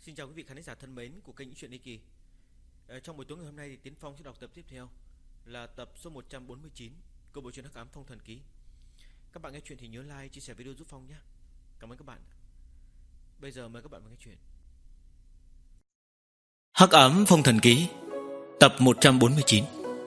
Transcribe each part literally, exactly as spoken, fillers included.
Xin chào quý vị khán giả thân mến của kênh Những Chuyện Ly Kỳ. À, trong buổi tối ngày hôm nay thì Tiến Phong sẽ đọc tập tiếp theo là tập số một trăm bốn mươi chín của bộ truyện Hắc Ám Phong Thần Ký. Các bạn nghe chuyện thì nhớ like, chia sẻ video giúp Phong nhé. Cảm ơn các bạn. Bây giờ mời các bạn vào nghe chuyện Hắc Ám Phong Thần Ký, tập một trăm bốn mươi chín.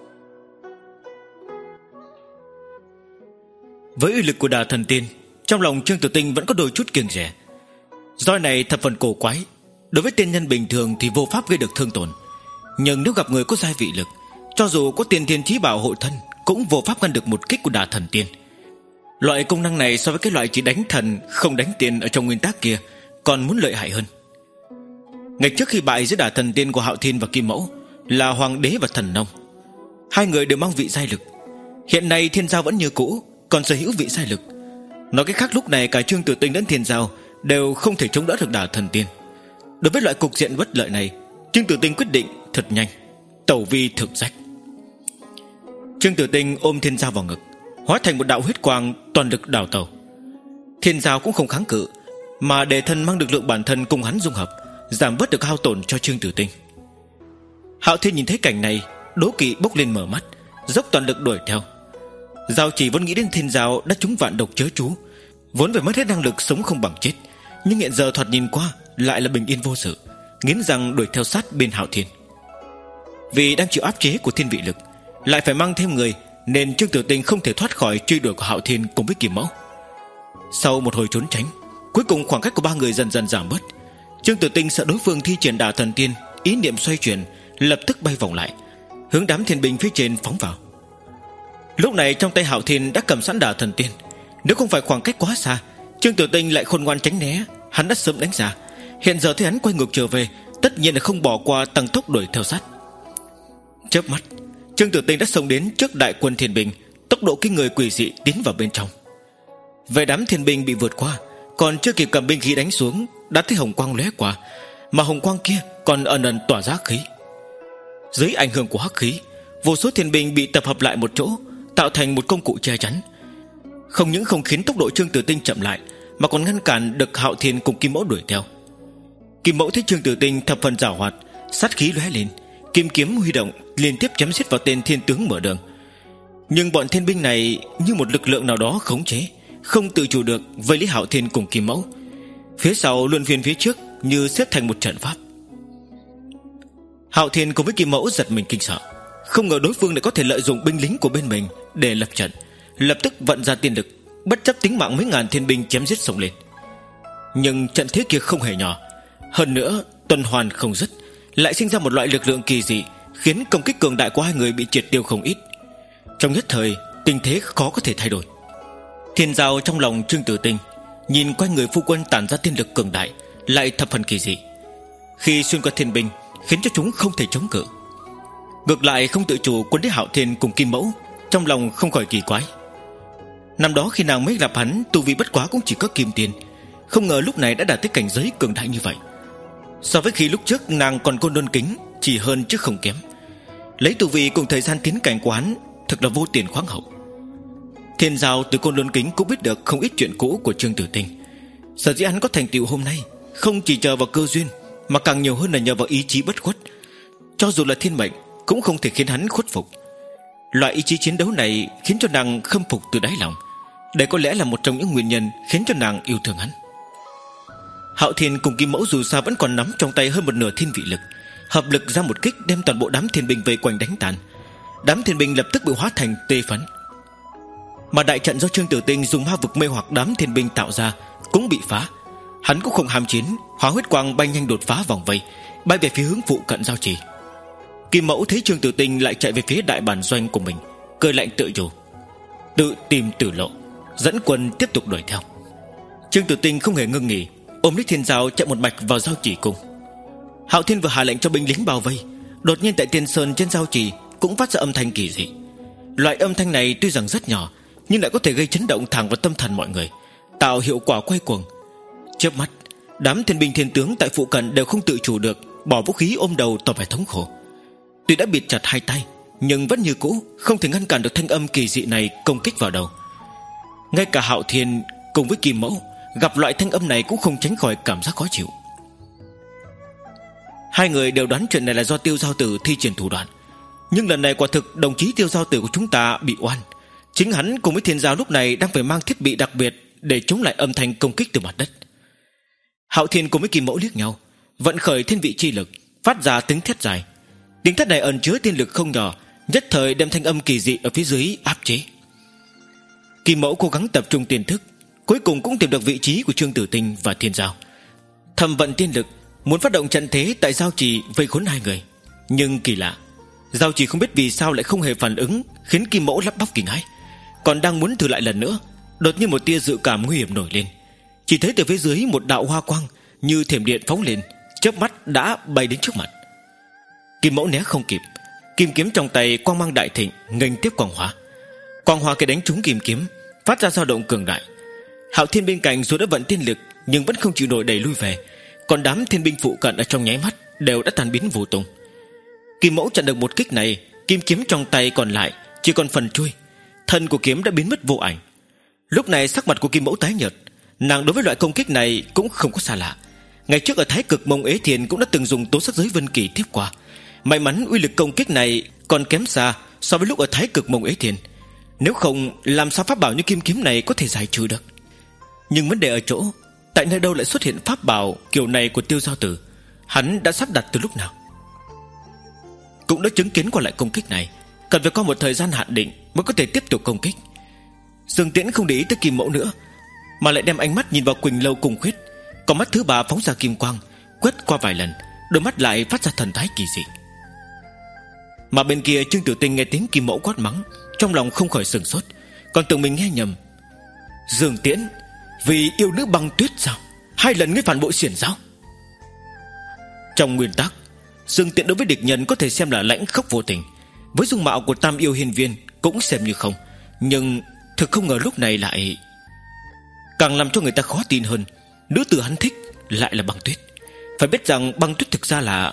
Với uy lực của Đà Thần Tiên, trong lòng Trương Tử Tinh vẫn có đôi chút kiêng dè. Roi này thập phần cổ quái, đối với tiên nhân bình thường thì vô pháp gây được thương tổn, nhưng nếu gặp người có giai vị lực, cho dù có tiên thiên chí bảo hộ thân cũng vô pháp ngăn được một kích của Đà Thần Tiên. Loại công năng này so với cái loại chỉ đánh thần không đánh tiên ở trong nguyên tắc kia còn muốn lợi hại hơn. Ngày trước khi bại giữa Đà Thần Tiên của Hạo Thiên và Kim Mẫu là Hoàng Đế và Thần Nông, hai người đều mang vị giai lực. Hiện nay Thiên Giao vẫn như cũ, còn sở hữu vị giai lực. Nói cách khác, lúc này cả Trương Tử Tinh đến Thiên Giao đều không thể chống đỡ được Đà Thần Tiên. Đối với loại cục diện bất lợi này, Trương Tử Tinh quyết định thật nhanh, tẩu vi thực rách. Trương Tử Tinh ôm Thiên Giao vào ngực, hóa thành một đạo huyết quang toàn lực đào tẩu. Thiên Giao cũng không kháng cự, mà để thân mang lực lượng bản thân cùng hắn dung hợp, giảm bớt được hao tổn cho Trương Tử Tinh. Hạo Thiên nhìn thấy cảnh này, đố kỵ bốc lên mở mắt, dốc toàn lực đuổi theo. Giao Chỉ vốn nghĩ đến Thiên Giao đã trúng vạn độc chớ chú, vốn phải mất hết năng lực sống không bằng chết, nhưng hiện giờ thoạt nhìn qua lại là bình yên vô sự, nghiến răng đuổi theo sát bên Hạo Thiên. Vì đang chịu áp chế của thiên vị lực, lại phải mang thêm người, nên Trương Tử Tinh không thể thoát khỏi truy đuổi của Hạo Thiên cùng với Kim Mẫu. Sau một hồi trốn tránh, cuối cùng khoảng cách của ba người dần dần giảm bớt. Trương Tử Tinh sợ đối phương thi triển Đà Thần Tiên, ý niệm xoay chuyển, lập tức bay vòng lại, hướng đám thiên binh phía trên phóng vào. Lúc này trong tay Hạo Thiên đã cầm sẵn Đà Thần Tiên, nếu không phải khoảng cách quá xa, Trương Tử Tinh lại khôn ngoan tránh né, hắn đã sớm đánh ra. Hiện giờ thấy hắn quay ngược trở về, tất nhiên là không bỏ qua, tăng tốc đuổi theo sát. Chớp mắt, Trương Tử Tinh đã xông đến trước đại quân thiên binh, tốc độ kinh người quỷ dị tiến vào bên trong. Về đám thiên binh bị vượt qua, còn chưa kịp cầm binh khí đánh xuống, đã thấy hồng quang lóe qua, mà hồng quang kia còn ẩn ẩn tỏa ra khí. Dưới ảnh hưởng của hắc khí, vô số thiên binh bị tập hợp lại một chỗ, tạo thành một công cụ che chắn. Không những không khiến tốc độ Trương Tử Tinh chậm lại, mà còn ngăn cản được Hạo Thiên cùng Kim Mẫu đuổi theo. Kim Mẫu thấy Trương Tử Tinh thập phần giảo hoạt, sát khí lóe lên, kim kiếm huy động, liên tiếp chém giết vào tên thiên tướng mở đường. Nhưng bọn thiên binh này như một lực lượng nào đó khống chế, không tự chủ được vây lấy Hạo Thiên cùng Kim Mẫu. Phía sau luân phiên phía trước như xếp thành một trận pháp. Hạo Thiên cùng với Kim Mẫu giật mình kinh sợ, không ngờ đối phương lại có thể lợi dụng binh lính của bên mình để lập trận, lập tức vận ra tiên lực, bất chấp tính mạng mấy ngàn thiên binh chém giết xông lên. Nhưng trận thế kia không hề nhỏ, hơn nữa tuần hoàn không dứt, lại sinh ra một loại lực lượng kỳ dị, khiến công kích cường đại của hai người bị triệt tiêu không ít. Trong nhất thời, tình thế khó có thể thay đổi. Thiên Giao trong lòng Trương Tử Tinh nhìn quanh người phu quân tản ra tiên lực cường đại, lại thập phần kỳ dị. Khi xuyên qua thiên binh, khiến cho chúng không thể chống cự. Ngược lại không tự chủ quân đế Hạo Thiên cùng Kim Mẫu, trong lòng không khỏi kỳ quái. Năm đó khi nàng mới gặp hắn, tu vi bất quá cũng chỉ có kim tiền, không ngờ lúc này đã đạt tới cảnh giới cường đại như vậy. So với khi lúc trước nàng còn Côn Luân Kính, chỉ hơn chứ không kém. Lấy tu vi cùng thời gian tiến cảnh của hắn, thực là vô tiền khoáng hậu. Thiên Giao từ Côn Luân Kính cũng biết được không ít chuyện cũ của Trương Tử Tinh. Sở dĩ hắn có thành tựu hôm nay, không chỉ chờ vào cơ duyên, mà càng nhiều hơn là nhờ vào ý chí bất khuất. Cho dù là thiên mệnh cũng không thể khiến hắn khuất phục. Loại ý chí chiến đấu này khiến cho nàng khâm phục từ đáy lòng. Đây có lẽ là một trong những nguyên nhân khiến cho nàng yêu thương hắn. Hạo Thiên cùng Kim Mẫu dù sao vẫn còn nắm trong tay hơn một nửa thiên vị lực, hợp lực ra một kích đem toàn bộ đám thiên binh vây quanh đánh tàn. Đám thiên binh lập tức bị hóa thành tê phấn. Mà đại trận do Trương Tử Tinh dùng ma vực mê hoặc đám thiên binh tạo ra cũng bị phá. Hắn cũng không ham chiến, hóa huyết quang bay nhanh đột phá vòng vây, bay về phía hướng phụ cận Giao Chỉ. Kim Mẫu thấy Trương Tử Tinh lại chạy về phía đại bản doanh của mình, cười lạnh tự nhủ, tự tìm tử lộ, dẫn quân tiếp tục đuổi theo. Trương Tử Tinh không hề ngưng nghỉ, ôm lấy Thiên Giao chạy một mạch vào Giao Chỉ cung. Hạo Thiên vừa hạ lệnh cho binh lính bao vây, đột nhiên tại Tiên Sơn trên Giao Chỉ cũng phát ra âm thanh kỳ dị. Loại âm thanh này tuy rằng rất nhỏ, nhưng lại có thể gây chấn động thẳng vào tâm thần mọi người, tạo hiệu quả quay cuồng. Chớp mắt, đám thiên binh thiên tướng tại phụ cận đều không tự chủ được, bỏ vũ khí ôm đầu tỏ vẻ thống khổ. Tuy đã bịt chặt hai tay, nhưng vẫn như cũ không thể ngăn cản được thanh âm kỳ dị này công kích vào đầu. Ngay cả Hạo Thiên cùng với Kim Mẫu gặp loại thanh âm này cũng không tránh khỏi cảm giác khó chịu. Hai người đều đoán chuyện này là do Tiêu Giao Tử thi triển thủ đoạn. Nhưng lần này quả thực đồng chí Tiêu Giao Tử của chúng ta bị oan. Chính hắn cùng với Thiên Giao lúc này đang phải mang thiết bị đặc biệt để chống lại âm thanh công kích từ mặt đất. Hạo Thiên cùng với Kim Mẫu liếc nhau, vận khởi thiên vị chi lực, phát ra tiếng thét dài. Tiếng thét này ẩn chứa tiên lực không nhỏ, nhất thời đem thanh âm kỳ dị ở phía dưới áp chế. Kim Mẫu cố gắng tập trung tiên thức, cuối cùng cũng tìm được vị trí của Trương Tử Tinh và Thiên Giao. Thầm vận tiên lực muốn phát động trận thế tại giao trì vây khốn hai người. Nhưng kỳ lạ, giao trì không biết vì sao lại không hề phản ứng, khiến Kim Mẫu lắp bắp kinh hãi. Còn đang muốn thử lại lần nữa, đột nhiên một tia dự cảm nguy hiểm nổi lên. Chỉ thấy từ phía dưới một đạo hoa quang như thiểm điện phóng lên, chớp mắt đã bay đến trước mặt. Kim Mẫu né không kịp, kim kiếm trong tay quang mang đại thịnh nghênh tiếp quang hoa. Quang hoa kia đánh trúng kim kiếm, phát ra dao động cường đại. Hạo Thiên bên cạnh dù đã vận tiên lực nhưng vẫn không chịu nổi đẩy lui về, còn đám thiên binh phụ cận ở trong nháy mắt đều đã tan biến vô tung. Kim Mẫu chặn được một kích này, kim kiếm trong tay còn lại chỉ còn phần chui, thân của kiếm đã biến mất vô ảnh. Lúc này sắc mặt của Kim Mẫu tái nhợt, nàng đối với loại công kích này cũng không có xa lạ. Ngày trước ở Thái Cực Mông Ế Thiền cũng đã từng dùng tố sắc giới vân kỳ tiếp qua. May mắn uy lực công kích này còn kém xa so với lúc ở Thái Cực Mông Ế Thiền, nếu không làm sao pháp bảo như kim kiếm này có thể giải trừ được. Nhưng vấn đề ở chỗ, tại nơi đâu lại xuất hiện pháp bảo kiểu này của Tiêu Giao Tử? Hắn đã sắp đặt từ lúc nào? Cũng đã chứng kiến qua lại công kích này, cần phải có một thời gian hạn định mới có thể tiếp tục công kích. Dương Tiễn không để ý tới Kim Mẫu nữa, mà lại đem ánh mắt nhìn vào Quỳnh Lâu cùng Khuyết. Còn mắt thứ ba phóng ra kim quang, quét qua vài lần, đôi mắt lại phát ra thần thái kỳ dị. Mà bên kia Trương Tử Tinh nghe tiếng Kim Mẫu quát mắng, trong lòng không khỏi sửng sốt, còn tưởng mình nghe nhầm. Dương Tiễn, vì yêu nữ băng tuyết sao? Hai lần ngươi phản bội xiển giáo. Trong nguyên tắc, Dương Tiễn đối với địch nhân có thể xem là lãnh khốc vô tình, với dung mạo của Tam Yêu Hiên Viên cũng xem như không. Nhưng thực không ngờ lúc này lại càng làm cho người ta khó tin hơn, nữ tử hắn thích lại là băng tuyết. Phải biết rằng băng tuyết thực ra là...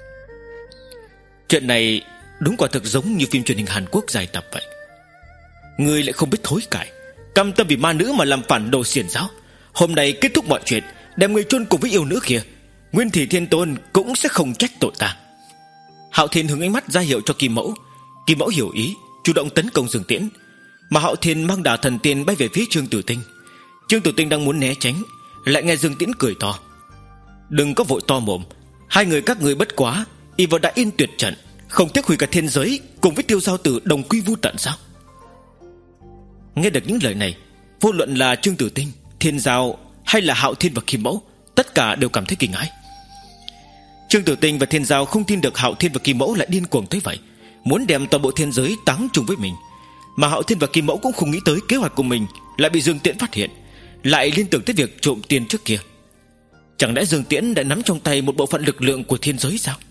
Chuyện này đúng quả thực giống như phim truyền hình Hàn Quốc dài tập vậy. Ngươi lại không biết thối cải, căm tâm vì ma nữ mà làm phản đồ xiển giáo. Hôm nay kết thúc mọi chuyện, đem ngươi chôn cùng với yêu nữ kia, Nguyên Thủy Thiên Tôn cũng sẽ không trách tội ta. Hạo Thiên hướng ánh mắt ra hiệu cho Kim Mẫu. Kim Mẫu hiểu ý, chủ động tấn công Dương Tiễn, mà Hạo Thiên mang đả thần tiên bay về phía Trương Tử Tinh. Trương Tử Tinh đang muốn né tránh, lại nghe Dương Tiễn cười to: đừng có vội to mồm, hai người các ngươi bất quá y vào Đại Yên Tuyệt trận, không tiếc hủy cả thiên giới cùng với Tiêu Giao Tử đồng quy vu tận sao? Nghe được những lời này, vô luận là Trương Tử Tinh, Thiên Giao hay là Hạo Thiên và Kim Mẫu, tất cả đều cảm thấy kinh hãi. Trương Tử Tinh và Thiên Giao không tin được Hạo Thiên và Kim Mẫu lại điên cuồng tới vậy, muốn đem toàn bộ thiên giới táng chung với mình. Mà Hạo Thiên và Kim Mẫu cũng không nghĩ tới kế hoạch của mình lại bị Dương Tiễn phát hiện, lại liên tưởng tới việc trộm tiền trước kia. Chẳng lẽ Dương Tiễn đã nắm trong tay một bộ phận lực lượng của thiên giới sao?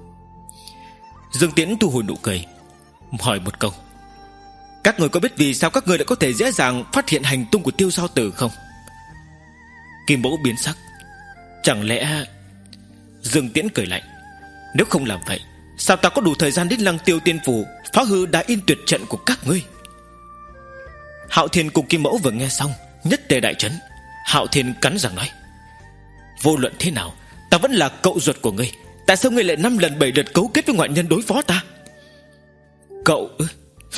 Dương Tiễn thu hồi nụ cười, hỏi một câu: các người có biết vì sao các người đã có thể dễ dàng phát hiện hành tung của Tiêu Giao Tử không? Kim Mẫu biến sắc: chẳng lẽ... Dương Tiễn cười lạnh: nếu không làm vậy, sao ta có đủ thời gian đến Lăng Tiêu Tiên Phủ phá hư Đại Yên Tuyệt trận của các ngươi? Hạo Thiên cùng Kim Mẫu vừa nghe xong, nhất tề đại chấn. Hạo Thiên cắn răng nói: vô luận thế nào, ta vẫn là cậu ruột của ngươi, tại sao ngươi lại năm lần bảy lượt cấu kết với ngoại nhân đối phó ta? Cậu ư?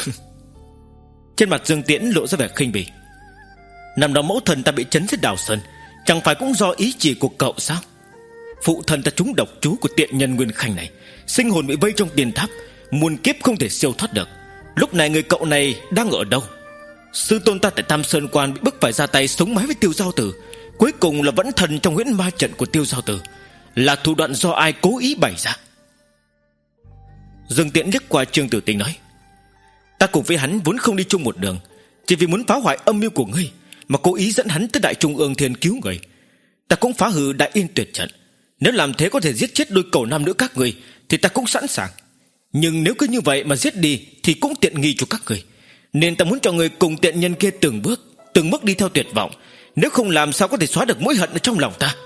Trên mặt Dương Tiễn lộ ra vẻ khinh bỉ: năm đó mẫu thần ta bị chấn giết Đào Sơn, chẳng phải cũng do ý chỉ của cậu sao? Phụ thân ta trúng độc chú của tiện nhân Nguyên Khanh này, sinh hồn bị vây trong tiền tháp, muôn kiếp không thể siêu thoát được. Lúc này người cậu này đang ở đâu? Sư tôn ta tại Tam Sơn Quan bị bức phải ra tay sống mái với Tiêu Giao Tử, cuối cùng là vẫn thần trong huyễn ma trận của Tiêu Giao Tử. Là thủ đoạn do ai cố ý bày ra? Dương Tiễn liếc qua Trương Tử Tinh nói: ta cùng với hắn vốn không đi chung một đường, chỉ vì muốn phá hoại âm mưu của ngươi mà cố ý dẫn hắn tới Đại Trung ương Thiên cứu người. Ta cũng phá hư Đại Yên Tuyệt trận, nếu làm thế có thể giết chết đôi cẩu nam nữ các ngươi thì ta cũng sẵn sàng. Nhưng nếu cứ như vậy mà giết đi thì cũng tiện nghi cho các ngươi, nên ta muốn cho người cùng tiện nhân kia từng bước từng bước đi theo tuyệt vọng, nếu không làm sao có thể xóa được mối hận ở trong lòng ta.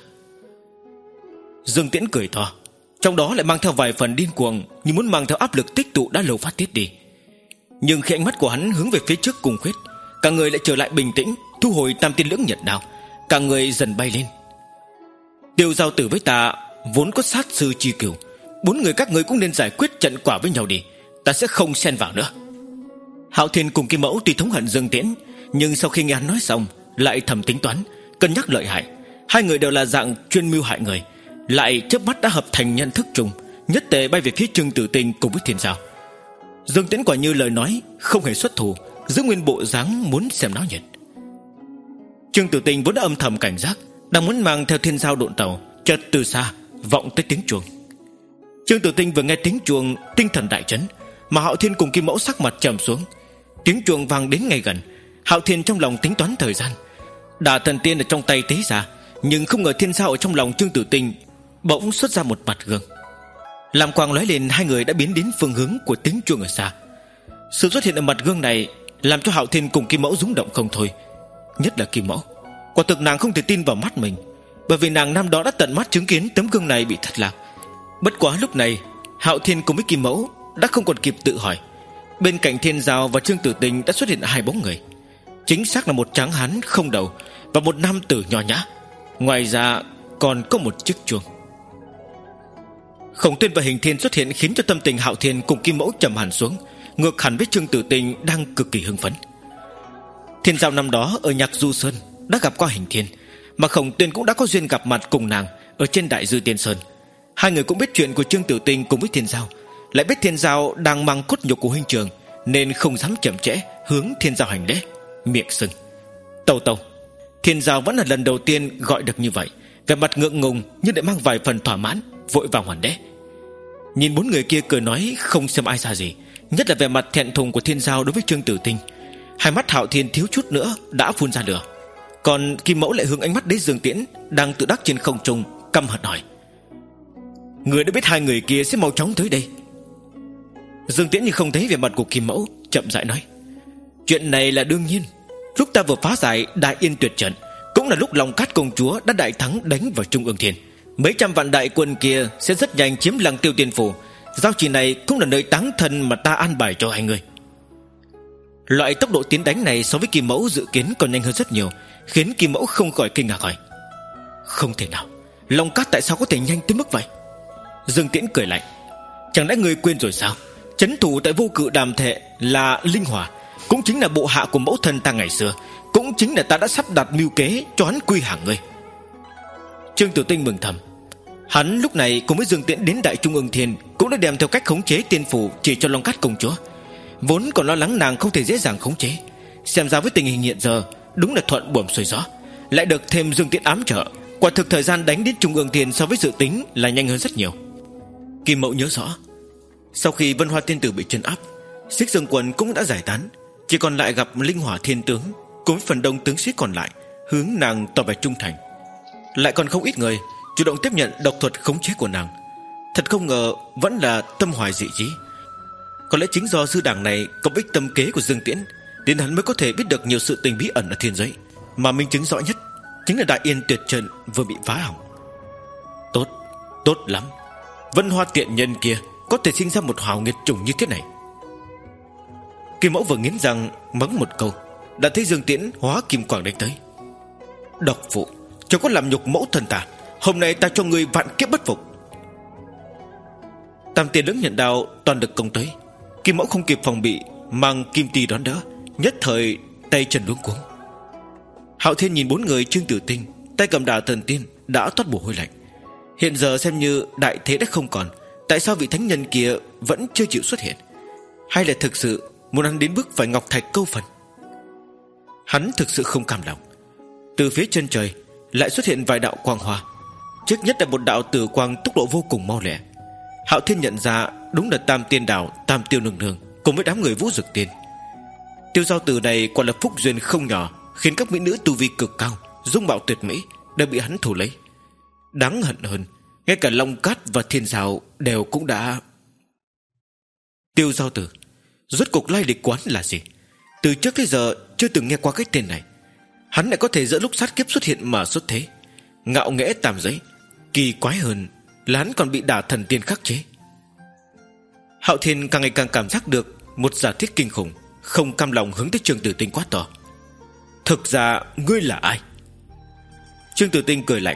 Dương Tiễn cười to, trong đó lại mang theo vài phần điên cuồng, như muốn mang theo áp lực tích tụ đã lâu phát tiết đi. Nhưng khi ánh mắt của hắn hướng về phía trước cùng Khuyết, cả người lại trở lại bình tĩnh, thu hồi Tam Tiên Lưỡng Nhật Đao, cả người dần bay lên. Tiêu Giao Tử với ta Vốn có sát sư chi cửu, bốn người các ngươi cũng nên giải quyết trận quả với nhau đi, ta sẽ không xen vào nữa. Hạo Thiên cùng Kim Mẫu tuy thống hận Dương Tiễn, nhưng sau khi nghe hắn nói xong lại thầm tính toán, cân nhắc lợi hại. Hai người đều là dạng chuyên mưu hại người, lại chớp mắt đã hợp thành nhận thức chung, nhất tề bay về phía Trương Tử Tinh cùng với Thiên Giao. Dương Tiễn quả như lời nói, không hề xuất thủ, giữ nguyên bộ dáng muốn xem náo nhiệt. Trương Tử Tinh vốn đã âm thầm cảnh giác, đang muốn mang theo Thiên Giao độn tàu, chợt từ xa vọng tới tiếng chuông. Trương Tử Tinh vừa nghe tiếng chuông, tinh thần đại chấn, mà Hạo Thiên cùng Kim Mẫu sắc mặt trầm xuống. Tiếng chuông vang đến ngay gần, Hạo Thiên trong lòng tính toán thời gian, Đả Thần Tiên ở trong tay tế ra, nhưng không ngờ Thiên Giao ở trong lòng Trương Tử Tinh bỗng xuất ra một mặt gương. Làm quang lóe lên, hai người đã biến đến phương hướng của tiếng chuông ở xa. Sự xuất hiện ở mặt gương này làm cho Hạo Thiên cùng Kim Mẫu rung động không thôi. Nhất là Kim Mẫu, quả thực nàng không thể tin vào mắt mình, bởi vì nàng năm đó đã tận mắt chứng kiến tấm gương này bị thất lạc. Bất quá lúc này Hạo Thiên cùng với Kim Mẫu đã không còn kịp tự hỏi. Bên cạnh Thiên Giao và Trương Tử Tinh đã xuất hiện hai bóng người, chính xác là một tráng hán không đầu và một nam tử nho nhã. Ngoài ra còn có một chiếc chuông. Khổng Tuyên và Hình Thiên xuất hiện khiến cho tâm tình Hạo Thiên cùng Kim Mẫu trầm hẳn xuống, ngược hẳn với Trương Tử Tinh đang cực kỳ hưng phấn. Thiên Giao năm đó ở Nhạc Du Sơn đã gặp qua Hình Thiên, mà Khổng Tuyên cũng đã có duyên gặp mặt cùng nàng ở trên Đại Dư Tiên Sơn. Hai người cũng biết chuyện của Trương Tử Tinh cùng với Thiên Giao, lại biết Thiên Giao đang mang cốt nhục của huynh trường, nên không dám chậm trễ, hướng Thiên Giao hành lễ, miệng sưng: "Tâu tâu." Thiên Giao vẫn là lần đầu tiên gọi được như vậy, vẻ mặt ngượng ngùng nhưng lại mang vài phần thỏa mãn, vội vàng hoàn lễ. Nhìn bốn người kia cười nói không xem ai ra gì, nhất là vẻ mặt thẹn thùng của Thiên Giao đối với Trương Tử Tinh. Hai mắt Hạo Thiên thiếu chút nữa đã phun ra lửa, còn Kim Mẫu lại hướng ánh mắt đến Dương Tiễn đang tự đắc trên không trung, căm hận hỏi: "Người đã biết hai người kia sẽ mau chóng tới đây." Dương Tiễn như không thấy vẻ mặt của Kim Mẫu, chậm rãi nói: "Chuyện này là đương nhiên. Lúc ta vừa phá giải Đại Yên Tuyệt Trận, cũng là lúc Long Cát công chúa đã đại thắng đánh vào Trung Ương Thiên. Mấy trăm vạn đại quân kia sẽ rất nhanh chiếm Lăng Tiêu Tiên Phủ. Giao chỉ này cũng là nơi táng thân mà ta an bài cho hai người." Loại tốc độ tiến đánh này so với Kim Mẫu dự kiến còn nhanh hơn rất nhiều, khiến Kim Mẫu không khỏi kinh ngạc hỏi: "Không thể nào, Long Cát tại sao có thể nhanh tới mức vậy?" Dương Tiễn cười lạnh: "Chẳng lẽ ngươi quên rồi sao? Trấn thủ tại Vô Cự Đàm Thệ là Linh Hỏa, cũng chính là bộ hạ của mẫu thân ta ngày xưa, cũng chính là ta đã sắp đặt mưu kế cho hắn quy hàng ngươi." Trương Tử Tinh mừng thầm. Hắn lúc này cùng với Dương Tiễn đến Đại Trung Ương Thiên, cũng đã đem theo cách khống chế tiên phủ chỉ cho Long Cát công chúa. Vốn còn lo lắng nàng không thể dễ dàng khống chế, xem ra với tình hình hiện giờ đúng là thuận buồm xuôi gió, lại được thêm Dương Tiễn ám trợ, quả thực thời gian đánh đến Trung Ương Thiên so với dự tính là nhanh hơn rất nhiều. Kim Mẫu nhớ rõ, sau khi Vân Hoa Tiên Tử bị trấn áp, Xích Dương Quân cũng đã giải tán, chỉ còn lại gặp Linh Hỏa Thiên Tướng cùng với phần đông tướng sĩ còn lại hướng nàng tỏ vẻ trung thành. Lại còn không ít người chủ động tiếp nhận độc thuật khống chế của nàng. Thật không ngờ vẫn là tâm hoài dị trí. Có lẽ chính do sư đảng này có ích tâm kế của Dương Tiễn, nên hắn mới có thể biết được nhiều sự tình bí ẩn ở thiên giới, mà minh chứng rõ nhất chính là Đại Yên Tuyệt Trận vừa bị phá hỏng. Tốt, tốt lắm. Vân Hoa tiện nhân kia có thể sinh ra một hào nghiệt chủng như thế này. Kim Mẫu vừa nghiến răng mắng một câu, đã thấy Dương Tiễn hóa kim quang đánh tới. "Độc phụ, cho có làm nhục mẫu thần ta, hôm nay ta cho ngươi vạn kiếp bất phục." Tam Tiên Lưỡng Nhận Đao toàn lực công tới. Kim Mẫu không kịp phòng bị, mang kim ti đón đỡ, nhất thời tay chân luống cuống. Hạo Thiên nhìn bốn người Trương Tử Tinh tay cầm Đả Thần Tiên đã toát mồ hôi lạnh. Hiện giờ xem như đại thế đã không còn, tại sao vị thánh nhân kia vẫn chưa chịu xuất hiện? Hay là thực sự muốn hắn đến bước phải ngọc thạch câu phần? Hắn thực sự không cam lòng. Từ phía chân trời lại xuất hiện vài đạo quang hoa. Trước nhất là một đạo tử quang tốc độ vô cùng mau lẹ. Hạo Thiên nhận ra đúng là Tam Tiên Đảo Tam Tiêu Nương Nương cùng với đám người Vũ Dực Tiên. Tiêu giao tử này quả là phúc duyên không nhỏ, khiến các mỹ nữ tu vi cực cao, dung mạo tuyệt mỹ đều bị hắn thủ lấy. Đáng hận hơn, ngay cả Long Cát và Thiên Giao đều cũng đã... Tiêu giao tử, rốt cuộc lai lịch quán là gì? Từ trước tới giờ chưa từng nghe qua cái tên này. Hắn lại có thể giữa lúc sát kiếp xuất hiện mà xuất thế. Ngạo nghễ tam giới. Kỳ quái hơn là hắn còn bị Đả Thần Tiên khắc chế. Hạo Thiên càng ngày càng cảm giác được một giả thiết kinh khủng, không cam lòng hướng tới Trương Tử Tinh quát to: "Thực ra ngươi là ai?" Trương Tử Tinh cười lạnh,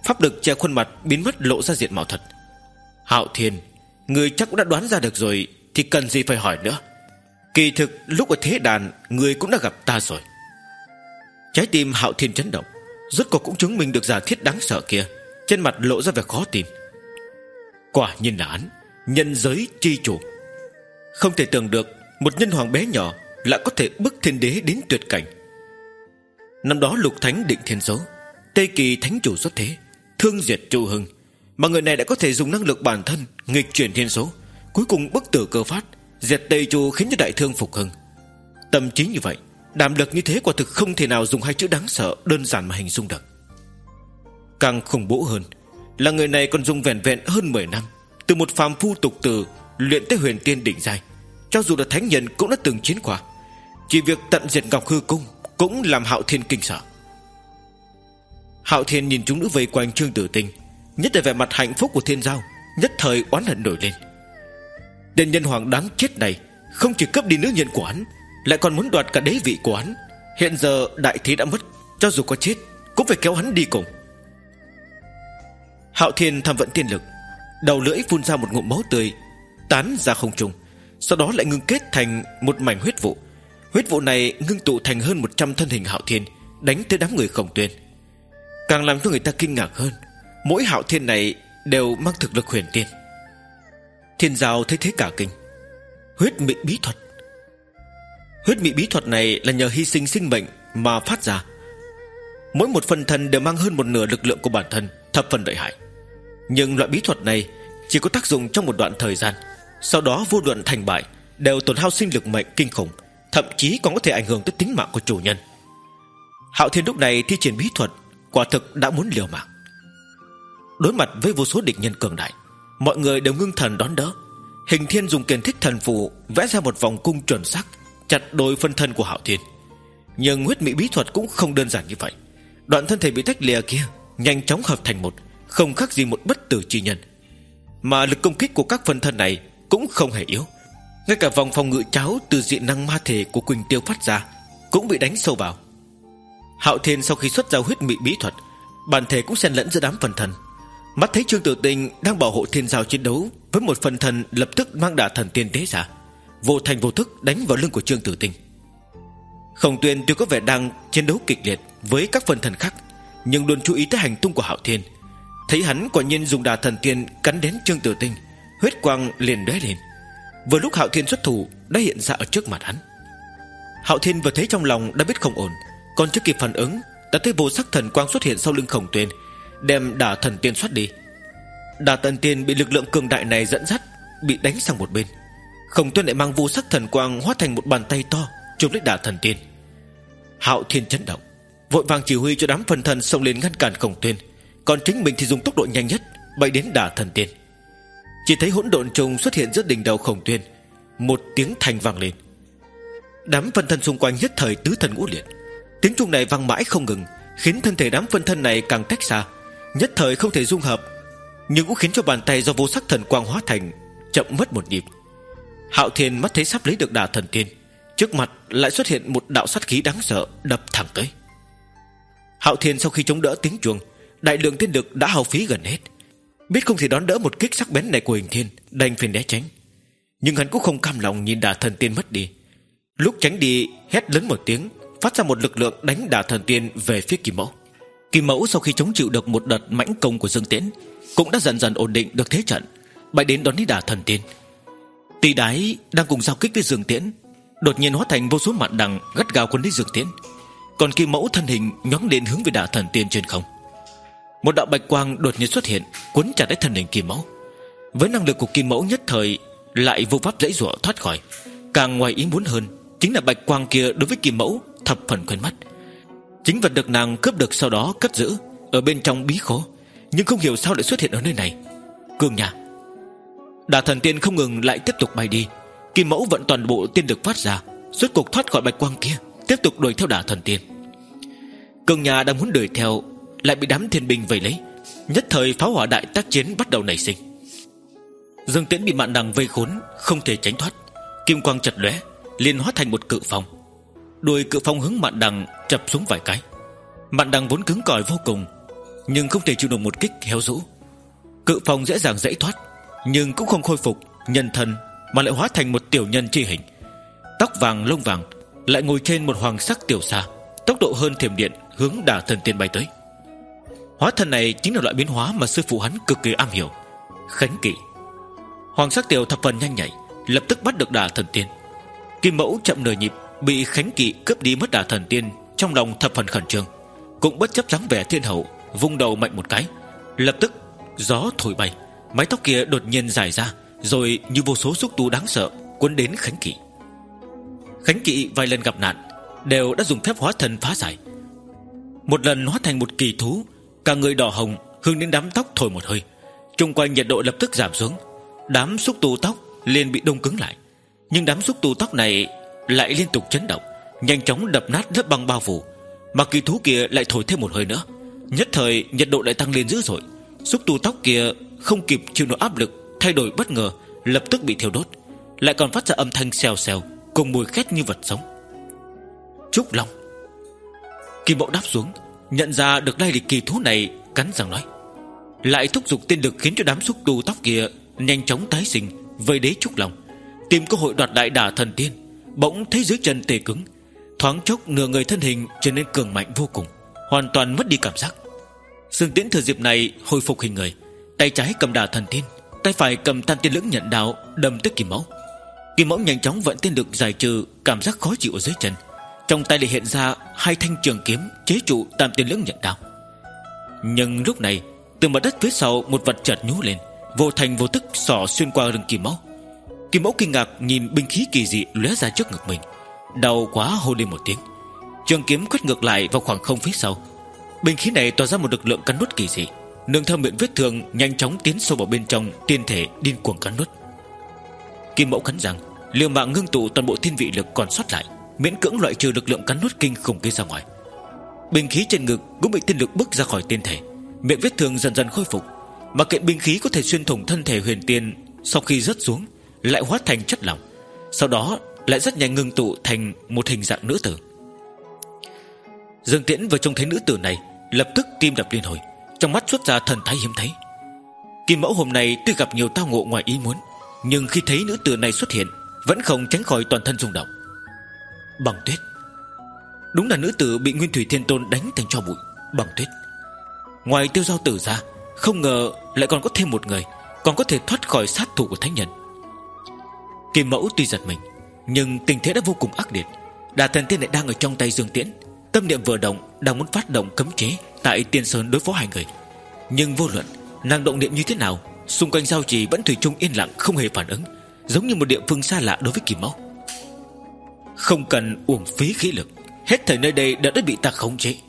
Pháp lực che khuôn mặt biến mất, lộ ra diện mạo thật. Hạo Thiên, người chắc cũng đã đoán ra được rồi, thì cần gì phải hỏi nữa. Kỳ thực lúc ở thế đàn, người cũng đã gặp ta rồi. Trái tim Hạo Thiên chấn động, rốt cuộc cũng chứng minh được giả thiết đáng sợ kia. Trên mặt lộ ra vẻ khó tin. Quả nhiên là hắn, nhân giới chi chủ. Không thể tưởng được một nhân hoàng bé nhỏ lại có thể bức thiên đế đến tuyệt cảnh. Năm đó Lục Thánh định thiên số, Tây Kỳ thánh chủ xuất thế, thương diệt Chu Hưng, mà người này đã có thể dùng năng lực bản thân nghịch chuyển thiên số, cuối cùng bức tử cơ phát, diệt Tây Chu, khiến cho đại thương phục hưng. Tâm trí như vậy, đảm lực như thế, quả thực không thể nào dùng hai chữ đáng sợ đơn giản mà hình dung được. Càng khủng bố hơn là người này còn dùng vẻn vẹn hơn mười năm, từ một phàm phu tục tử luyện tới huyền tiên đỉnh giai. Cho dù là thánh nhân cũng đã từng chiến qua, chỉ việc tận diệt Ngọc Hư Cung cũng làm Hạo Thiên kinh sợ. Hạo Thiên nhìn chúng nữ vây quanh Trương Tử Tinh, nhất là vẻ mặt hạnh phúc của Thiên Giao, nhất thời oán hận nổi lên. Tên nhân hoàng đáng chết này không chỉ cướp đi nữ nhân của hắn, lại còn muốn đoạt cả đế vị của hắn. Hiện giờ đại thế đã mất, cho dù có chết cũng phải kéo hắn đi cùng. Hạo Thiên thầm vận tiên lực, đầu lưỡi phun ra một ngụm máu tươi, tán ra không trung, sau đó lại ngưng kết thành một mảnh huyết vụ. Huyết vụ này ngưng tụ thành hơn một trăm thân hình Hạo Thiên, đánh tới đám người Khổng Tuyên. Càng làm cho người ta kinh ngạc hơn, mỗi Hạo Thiên này đều mang thực lực huyền tiên. Thiên Giao thấy thế cả kinh. Huyết mị bí thuật. Huyết mị bí thuật này là nhờ hy sinh sinh mệnh mà phát ra. Mỗi một phần thân đều mang hơn một nửa lực lượng của bản thân, thập phần lợi hại. Nhưng loại bí thuật này chỉ có tác dụng trong một đoạn thời gian, sau đó vô luận thành bại đều tổn hao sinh lực mệnh kinh khủng, thậm chí còn có thể ảnh hưởng tới tính mạng của chủ nhân. Hạo Thiên lúc này thi triển bí thuật, quả thực đã muốn liều mạng. Đối mặt với vô số địch nhân cường đại, mọi người đều ngưng thần đón đỡ. Hình Thiên dùng kiền thích thần phù vẽ ra một vòng cung chuẩn xác, chặt đôi phân thân của Hạo Thiên. Nhưng huyết mị bí thuật cũng không đơn giản như vậy. Đoạn thân thể bị tách lìa kia nhanh chóng hợp thành một, không khác gì một bất tử chi nhân. Mà lực công kích của các phân thân này cũng không hề yếu. Ngay cả vòng phòng ngự cháo từ dị năng ma thể của Quỳnh Tiêu phát ra cũng bị đánh sâu vào. Hạo Thiên sau khi xuất ra huyết mị bí thuật, bản thể cũng xen lẫn giữa đám phân thân. Mắt thấy Trương Tử Tinh đang bảo hộ Thiên Giao chiến đấu với một phân thân, lập tức mang đả thần tiên tế ra, vô thành vô thức đánh vào lưng của Trương Tử Tinh. Khổng Tuyên tuy có vẻ đang chiến đấu kịch liệt với các phân thân khác, nhưng luôn chú ý tới hành tung của Hạo Thiên. Thấy hắn quả nhiên dùng đả thần tiên cắn đến Trương Tử Tinh, huyết quang liền lóe lên. Vừa lúc Hạo Thiên xuất thủ đã hiện ra ở trước mặt hắn. Hạo Thiên vừa thấy trong lòng đã biết không ổn, còn chưa kịp phản ứng đã thấy vô sắc thần quang xuất hiện sau lưng Khổng Tuyên, đem đả thần tiên xoát đi. Đả thần tiên bị lực lượng cường đại này dẫn dắt, bị đánh sang một bên. Khổng Tuyên lại mang vô sắc thần quang hóa thành một bàn tay to chụp lấy đả thần tiên. Hạo Thiên chấn động, vội vàng chỉ huy cho đám phân thân xông lên ngăn cản Khổng Tuyên, còn chính mình thì dùng tốc độ nhanh nhất bay đến đả thần tiên. Chỉ thấy hỗn độn trùng xuất hiện giữa đỉnh đầu Khổng Tuyên, một tiếng thanh vang lên. Đám phân thân xung quanh nhất thời tứ thần ngũ liệt. Tiếng trung này vang mãi không ngừng, khiến thân thể đám phân thân này càng tách xa, nhất thời không thể dung hợp, nhưng cũng khiến cho bàn tay do vô sắc thần quang hóa thành chậm mất một nhịp. Hạo Thiên mắt thấy sắp lấy được đả thần tiên, trước mặt lại xuất hiện một đạo sát khí đáng sợ đập thẳng tới. Hạo Thiên sau khi chống đỡ tiếng chuông, đại lượng tiên lực đã hao phí gần hết, biết không thể đón đỡ một kích sắc bén này của Hình Thiên, đành phải né tránh. Nhưng hắn cũng không cam lòng nhìn đả thần tiên mất đi. Lúc tránh đi, hét lớn một tiếng, phát ra một lực lượng đánh đả thần tiên về phía Kim Mẫu. Kim Mẫu sau khi chống chịu được một đợt mãnh công của Dương Tiễn, cũng đã dần dần ổn định được thế trận, bay đến đón lấy đả thần tiên. Tỷ Đái đang cùng giao kích với Dương Tiễn, đột nhiên hóa thành vô số mạn đằng gắt gao quấn lấy Dương Tiễn, còn Kim Mẫu thân hình nhón lên hướng về đả thần tiên trên không. Một đạo bạch quang đột nhiên xuất hiện, quấn chặt lấy thân hình Kim Mẫu. Với năng lực của Kim Mẫu nhất thời lại vô pháp dãy dụa thoát khỏi. Càng ngoài ý muốn hơn chính là bạch quang kia đối với Kim Mẫu thập phần quen mắt. Chính vật được nàng cướp được sau đó cất giữ ở bên trong bí khố, nhưng không hiểu sao lại xuất hiện ở nơi này. Cường nhà. Đả thần tiên không ngừng lại tiếp tục bay đi. Kim Mẫu vận toàn bộ tiên lực phát ra, rốt cuộc thoát khỏi bạch quang kia, tiếp tục đuổi theo đả thần tiên. Cường nhà đang muốn đuổi theo, lại bị đám thiên binh vây lấy, nhất thời pháo hỏa đại tác chiến bắt đầu nảy sinh. Dương Tiễn bị mạn đằng vây khốn, không thể tránh thoát. Kim quang chật lóe, liền hóa thành một cự phong. Đuôi cự phong hướng mạn đằng chập xuống vài cái. Mạn đằng vốn cứng cỏi vô cùng, nhưng không thể chịu được một kích héo rũ. Cự phong dễ dàng dãy thoát, nhưng cũng không khôi phục nhân thân, mà lại hóa thành một tiểu nhân chi hình, tóc vàng lông vàng, lại ngồi trên một hoàng sắc tiểu xa, tốc độ hơn thiểm điện hướng Đả Thần Tiên bay tới. Hóa thân này chính là loại biến hóa mà sư phụ hắn cực kỳ am hiểu, khánh kỵ. Hoàng sắc tiểu thập phần nhanh nhạy, lập tức bắt được Đả Thần Tiên. Kim Mẫu chậm nửa nhịp, bị khánh kỵ cướp đi mất Đả Thần Tiên, trong lòng thập phần khẩn trương, cũng bất chấp dáng vẻ thiên hậu, vung đầu mạnh một cái, lập tức gió thổi bay, mái tóc kia đột nhiên dài ra, rồi như vô số xúc tu đáng sợ cuốn đến khánh kỵ. Khánh kỵ vài lần gặp nạn đều đã dùng phép hóa thân phá giải. Một lần hóa thành một kỳ thú, cả người đỏ hồng, hướng đến đám tóc thổi một hơi, chung quanh nhiệt độ lập tức giảm xuống, đám xúc tu tóc liền bị đông cứng lại. Nhưng đám xúc tu tóc này lại liên tục chấn động, nhanh chóng đập nát lớp băng bao phủ, mà kỳ thú kia lại thổi thêm một hơi nữa. Nhất thời nhiệt độ lại tăng lên dữ dội, xúc tu tóc kia không kịp chịu nổi áp lực, thay đổi bất ngờ, lập tức bị thiêu đốt, lại còn phát ra âm thanh xèo xèo cùng mùi khét như vật sống. Trúc Long. Kim Mẫu đáp xuống, nhận ra được lai lịch kỳ thú này, cắn răng nói, lại thúc giục tiên lực khiến cho đám xúc tu tóc kia nhanh chóng tái sinh, vây đế Trúc Long, tìm cơ hội đoạt lại Đả Thần Tiên. Bỗng thấy dưới chân tê cứng, thoáng chốc nửa người thân hình trở nên cường mạnh vô cùng, hoàn toàn mất đi cảm giác. Dương Tiễn thừa dịp này hồi phục hình người, tay trái cầm Đả Thần Tiên, tay phải cầm Tam Tiên Lưỡng Nhận Đao đâm tới Kim Mẫu. Kim Mẫu nhanh chóng vận tiên lực giải trừ cảm giác khó chịu ở dưới chân, trong tay lại hiện ra hai thanh trường kiếm chế trụ Tam Tiên Lưỡng Nhận Đao. Nhưng lúc này từ mặt đất phía sau một vật chợt nhú lên, vô thành vô tức xỏ xuyên qua lưng Kim Mẫu. Kim Mẫu kinh ngạc nhìn binh khí kỳ dị lóe ra trước ngực mình, đau quá hô lên một tiếng. Trường kiếm quét ngược lại vào khoảng không phía sau. Binh khí này tỏa ra một lực lượng cắn nuốt kỳ dị, nương theo miệng vết thương nhanh chóng tiến sâu vào bên trong tiên thể, điên cuồng cắn nuốt. Kim Mẫu cắn răng, liều mạng ngưng tụ toàn bộ thiên vị lực còn sót lại, miễn cưỡng loại trừ lực lượng cắn nuốt kinh khủng kia ra ngoài. Binh khí trên ngực cũng bị tiên lực bức ra khỏi tiên thể, miệng vết thương dần dần khôi phục. Mà kiện binh khí có thể xuyên thủng thân thể huyền tiên, sau khi rớt xuống lại hóa thành chất lỏng, sau đó lại rất nhanh ngưng tụ thành một hình dạng nữ tử. Dương Tiễn vừa trông thấy nữ tử này, lập tức tim đập liên hồi, trong mắt xuất ra thần thái hiếm thấy. Kim Mẫu hôm nay tuy gặp nhiều tao ngộ ngoài ý muốn, nhưng khi thấy nữ tử này xuất hiện, vẫn không tránh khỏi toàn thân rung động. Băng Tuyết. Đúng là nữ tử bị Nguyên Thủy Thiên Tôn đánh thành tro bụi. Băng Tuyết. Ngoài Tiêu Giao Tử ra, không ngờ lại còn có thêm một người, còn có thể thoát khỏi sát thủ của thánh nhân. Kim Mẫu tuy giật mình, nhưng tình thế đã vô cùng ác liệt. Đả Thần Tiên lại đang ở trong tay Dương Tiễn, tâm niệm vừa động, đang muốn phát động cấm chế tại Tiên Sơn đối phó hai người. Nhưng vô luận nàng động niệm như thế nào, xung quanh giao trì vẫn thủy chung yên lặng, không hề phản ứng, giống như một địa phương xa lạ đối với Kim Mẫu. Không cần uổng phí khí lực, hết thảy nơi đây đã đã bị ta khống chế.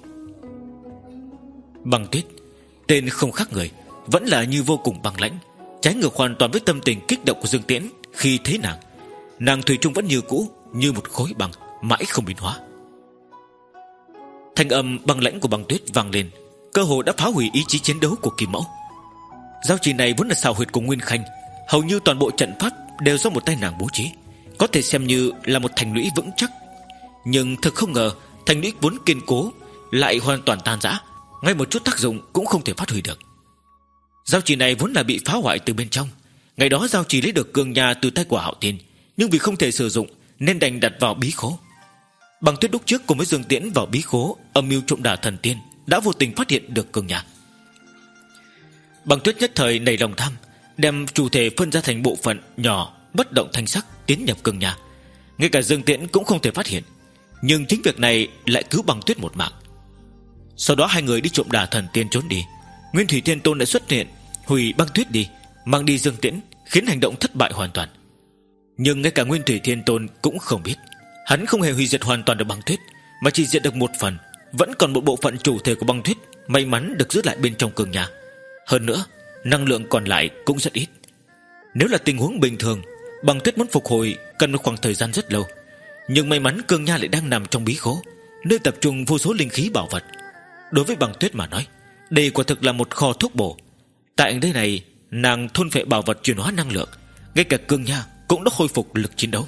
Băng Tuyết, tên không khác người, vẫn là như vô cùng băng lãnh, trái ngược hoàn toàn với tâm tình kích động của Dương Tiễn khi thấy nàng. Nàng thủy chung vẫn như cũ, như một khối băng, mãi không biến hóa. Thanh âm băng lãnh của Băng Tuyết vang lên, cơ hồ đã phá hủy ý chí chiến đấu của Kim Mẫu. Giao trì này vốn là xào huyệt của Nguyên Khanh, hầu như toàn bộ trận pháp đều do một tay nàng bố trí, có thể xem như là một thành lũy vững chắc. Nhưng thực không ngờ, thành lũy vốn kiên cố lại hoàn toàn tan rã, ngay một chút tác dụng cũng không thể phát huy được. Giao trì này vốn là bị phá hoại từ bên trong. Ngày đó giao trì lấy được cường nhà từ tay của Hạo Tiên, nhưng vì không thể sử dụng nên đành đặt vào bí khố. Băng Tuyết lúc trước cùng với Dương Tiễn vào bí khố âm mưu trộm Đả Thần Tiên, đã vô tình phát hiện được cường nhà. Băng Tuyết nhất thời nảy lòng tham, đem chủ thể phân ra thành bộ phận nhỏ, bất động thanh sắc tiến nhập cường nhà. Ngay cả Dương Tiễn cũng không thể phát hiện, nhưng chính việc này lại cứu Băng Tuyết một mạng. Sau đó hai người đi trộm Đả Thần Tiên trốn đi. Nguyên Thủy Thiên Tôn đã xuất hiện, hủy Băng Tuyết đi, mang đi Dương Tiễn, khiến hành động thất bại hoàn toàn. Nhưng ngay cả Nguyên Thủy Thiên Tôn cũng không biết, hắn không hề hủy diệt hoàn toàn được Băng Tuyết, mà chỉ diệt được một phần. Vẫn còn một bộ phận chủ thể của Băng Tuyết may mắn được giữ lại bên trong cường nhà. Hơn nữa, năng lượng còn lại cũng rất ít. Nếu là tình huống bình thường, Băng Tuyết muốn phục hồi cần một khoảng thời gian rất lâu. Nhưng may mắn cường nhà lại đang nằm trong bí khố, nơi tập trung vô số linh khí bảo vật. Đối với Băng Tuyết mà nói, đây quả thực là một kho thuốc bổ. Tại nơi này, nàng thôn phệ bảo vật chuyển hóa năng lượng, ngay cả cường nhà cũng đã khôi phục lực chiến đấu.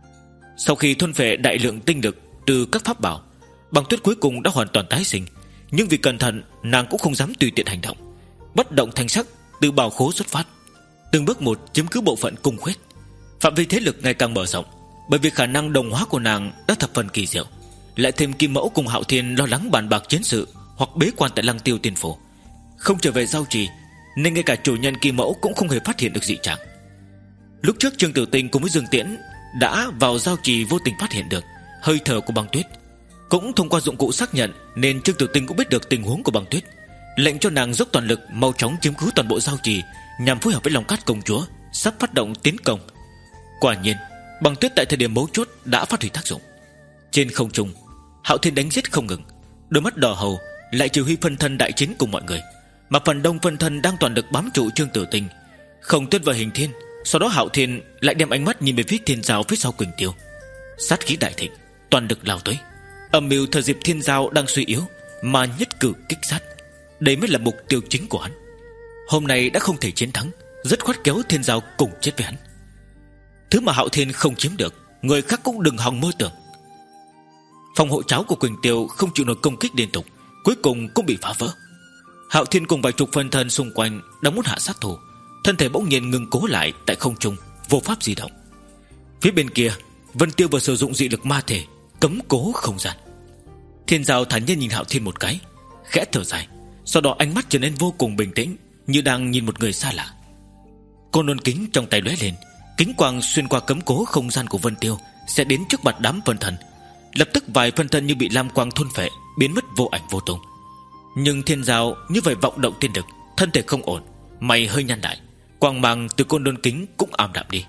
Sau khi thôn phệ đại lượng tinh lực từ các pháp bảo, Băng Tuyết cuối cùng đã hoàn toàn tái sinh, Nhưng vì cẩn thận, nàng cũng không dám tùy tiện hành động. Bất động thanh sắc, từ bảo khố xuất phát, từng bước một chiếm cứ bộ phận cung khuyết. Phạm vi thế lực ngày càng mở rộng, bởi vì khả năng đồng hóa của nàng đã thập phần kỳ diệu. Lại thêm Kim Mẫu cùng Hạo Thiên lo lắng bàn bạc chiến sự hoặc bế quan tại Lăng Tiêu Tiên Phủ, không trở về giao trì, nên ngay cả chủ nhân Kim Mẫu cũng không hề phát hiện được dị trạng. Lúc trước Trương Tử Tinh cùng với Dương Tiễn đã vào giao trì vô tình phát hiện được hơi thở của Băng Tuyết. Cũng thông qua dụng cụ xác nhận, nên Trương Tử Tinh cũng biết được tình huống của Băng Tuyết, lệnh cho nàng dốc toàn lực mau chóng chiếm cứ toàn bộ giao trì, nhằm phối hợp với Long Cát công chúa sắp phát động tiến công. Quả nhiên, Băng Tuyết tại thời điểm mấu chốt đã phát huy tác dụng. Trên không trung, Hạo Thiên đánh giết không ngừng, đôi mắt đỏ hầu lại chỉ huy phân thân đại chiến cùng mọi người, mà phần đông phân thân đang toàn lực bám trụ Trương Tử Tinh, không tuyết vào Hình Thiên. Sau đó Hạo Thiên lại đem ánh mắt nhìn về phía Thiên Giao phía sau Quỳnh Tiêu, sát khí đại thịnh, toàn lực lao tới. Âm mưu thời dịp Thiên Giao đang suy yếu mà nhất cử kích sát, đây mới là mục tiêu chính của hắn. Hôm nay đã không thể chiến thắng, dứt khoát kéo Thiên Giao cùng chết với hắn. Thứ mà Hạo Thiên không chiếm được, người khác cũng đừng hòng mơ tưởng. Phòng hộ cháo của Quỳnh Tiêu không chịu nổi công kích liên tục, cuối cùng cũng bị phá vỡ. Hạo Thiên cùng vài chục phân thân xung quanh đang muốn hạ sát thủ, thân thể bỗng nhiên ngừng cố lại tại không trung, vô pháp di động. Phía bên kia, Vân Tiêu vừa sử dụng dị lực ma thể cấm cố không gian. Thiên Giao thản nhiên nhìn Hạo Thiên một cái, khẽ thở dài, sau đó ánh mắt trở nên vô cùng bình tĩnh, như đang nhìn một người xa lạ. Côn lôn kính trong tay lóe lên, kính quang xuyên qua cấm cố không gian của Vân Tiêu, sẽ đến trước mặt đám phân thân. Lập tức vài phân thân như bị lam quang thôn phệ, biến mất vô ảnh vô tung. Nhưng Thiên Giao như vậy vọng động tiên lực, thân thể không ổn, mày hơi nhăn lại, quang mang từ côn lôn kính cũng ảm đạm đi.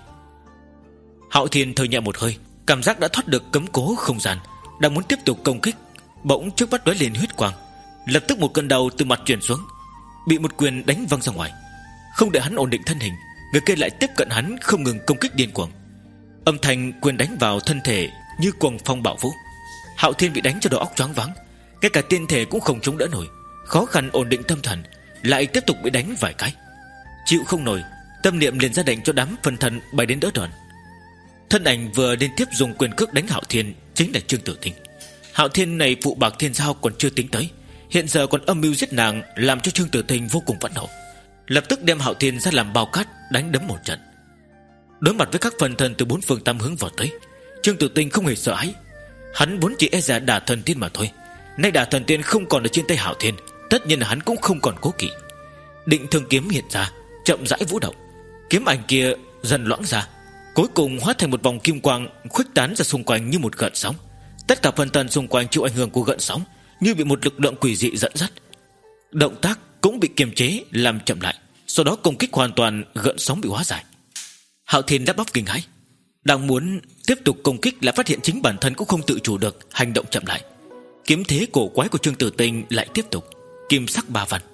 Hạo Thiên thở nhẹ một hơi, cảm giác đã thoát được cấm cố không gian, đang muốn tiếp tục công kích, bỗng trước mắt lóe lên huyết quang, lập tức một cơn đau từ mặt truyền xuống, bị một quyền đánh văng ra ngoài. Không để hắn ổn định thân hình, người kia lại tiếp cận hắn, không ngừng công kích điên cuồng. Âm thanh quyền đánh vào thân thể như cuồng phong bạo vũ. Hạo Thiên bị đánh cho đầu óc choáng váng, ngay cả tiên thể cũng không chống đỡ nổi, khó khăn ổn định tâm thần, lại tiếp tục bị đánh vài cái. Chịu không nổi, tâm niệm liền ra lệnh cho đám phân thân bay đến đỡ đòn. Thân ảnh vừa liên tiếp dùng quyền cước đánh Hạo Thiên chính là Trương Tử Tinh. Hạo Thiên này phụ bạc Thiên Giao còn chưa tính tới, hiện giờ còn âm mưu giết nàng, làm cho Trương Tử Tinh vô cùng phẫn nộ, lập tức đem Hạo Thiên ra làm bao cát, đánh đấm một trận. Đối mặt với các phân thân từ bốn phương tám hướng vào tới, Trương Tử Tinh không hề sợ hãi. Hắn vốn chỉ e dè Đả Thần Tiên mà thôi, nay Đả Thần Tiên không còn ở trên tay Hạo Thiên, tất nhiên là hắn cũng không còn cố kỵ. Định Thương kiếm hiện ra, chậm rãi vũ động, kiếm ảnh kia dần loãng ra, cuối cùng hóa thành một vòng kim quang khuếch tán ra xung quanh như một gợn sóng. Tất cả phân thân xung quanh chịu ảnh hưởng của gợn sóng, như bị một lực lượng quỷ dị dẫn dắt, động tác cũng bị kiềm chế làm chậm lại, sau đó công kích hoàn toàn, gợn sóng bị hóa giải. Hạo Thiên lắp bắp kinh hãi, đang muốn tiếp tục công kích lại phát hiện chính bản thân cũng không tự chủ được, hành động chậm lại. Kiếm thế cổ quái của Trương Tử Tinh lại tiếp tục, kim sắc ba văn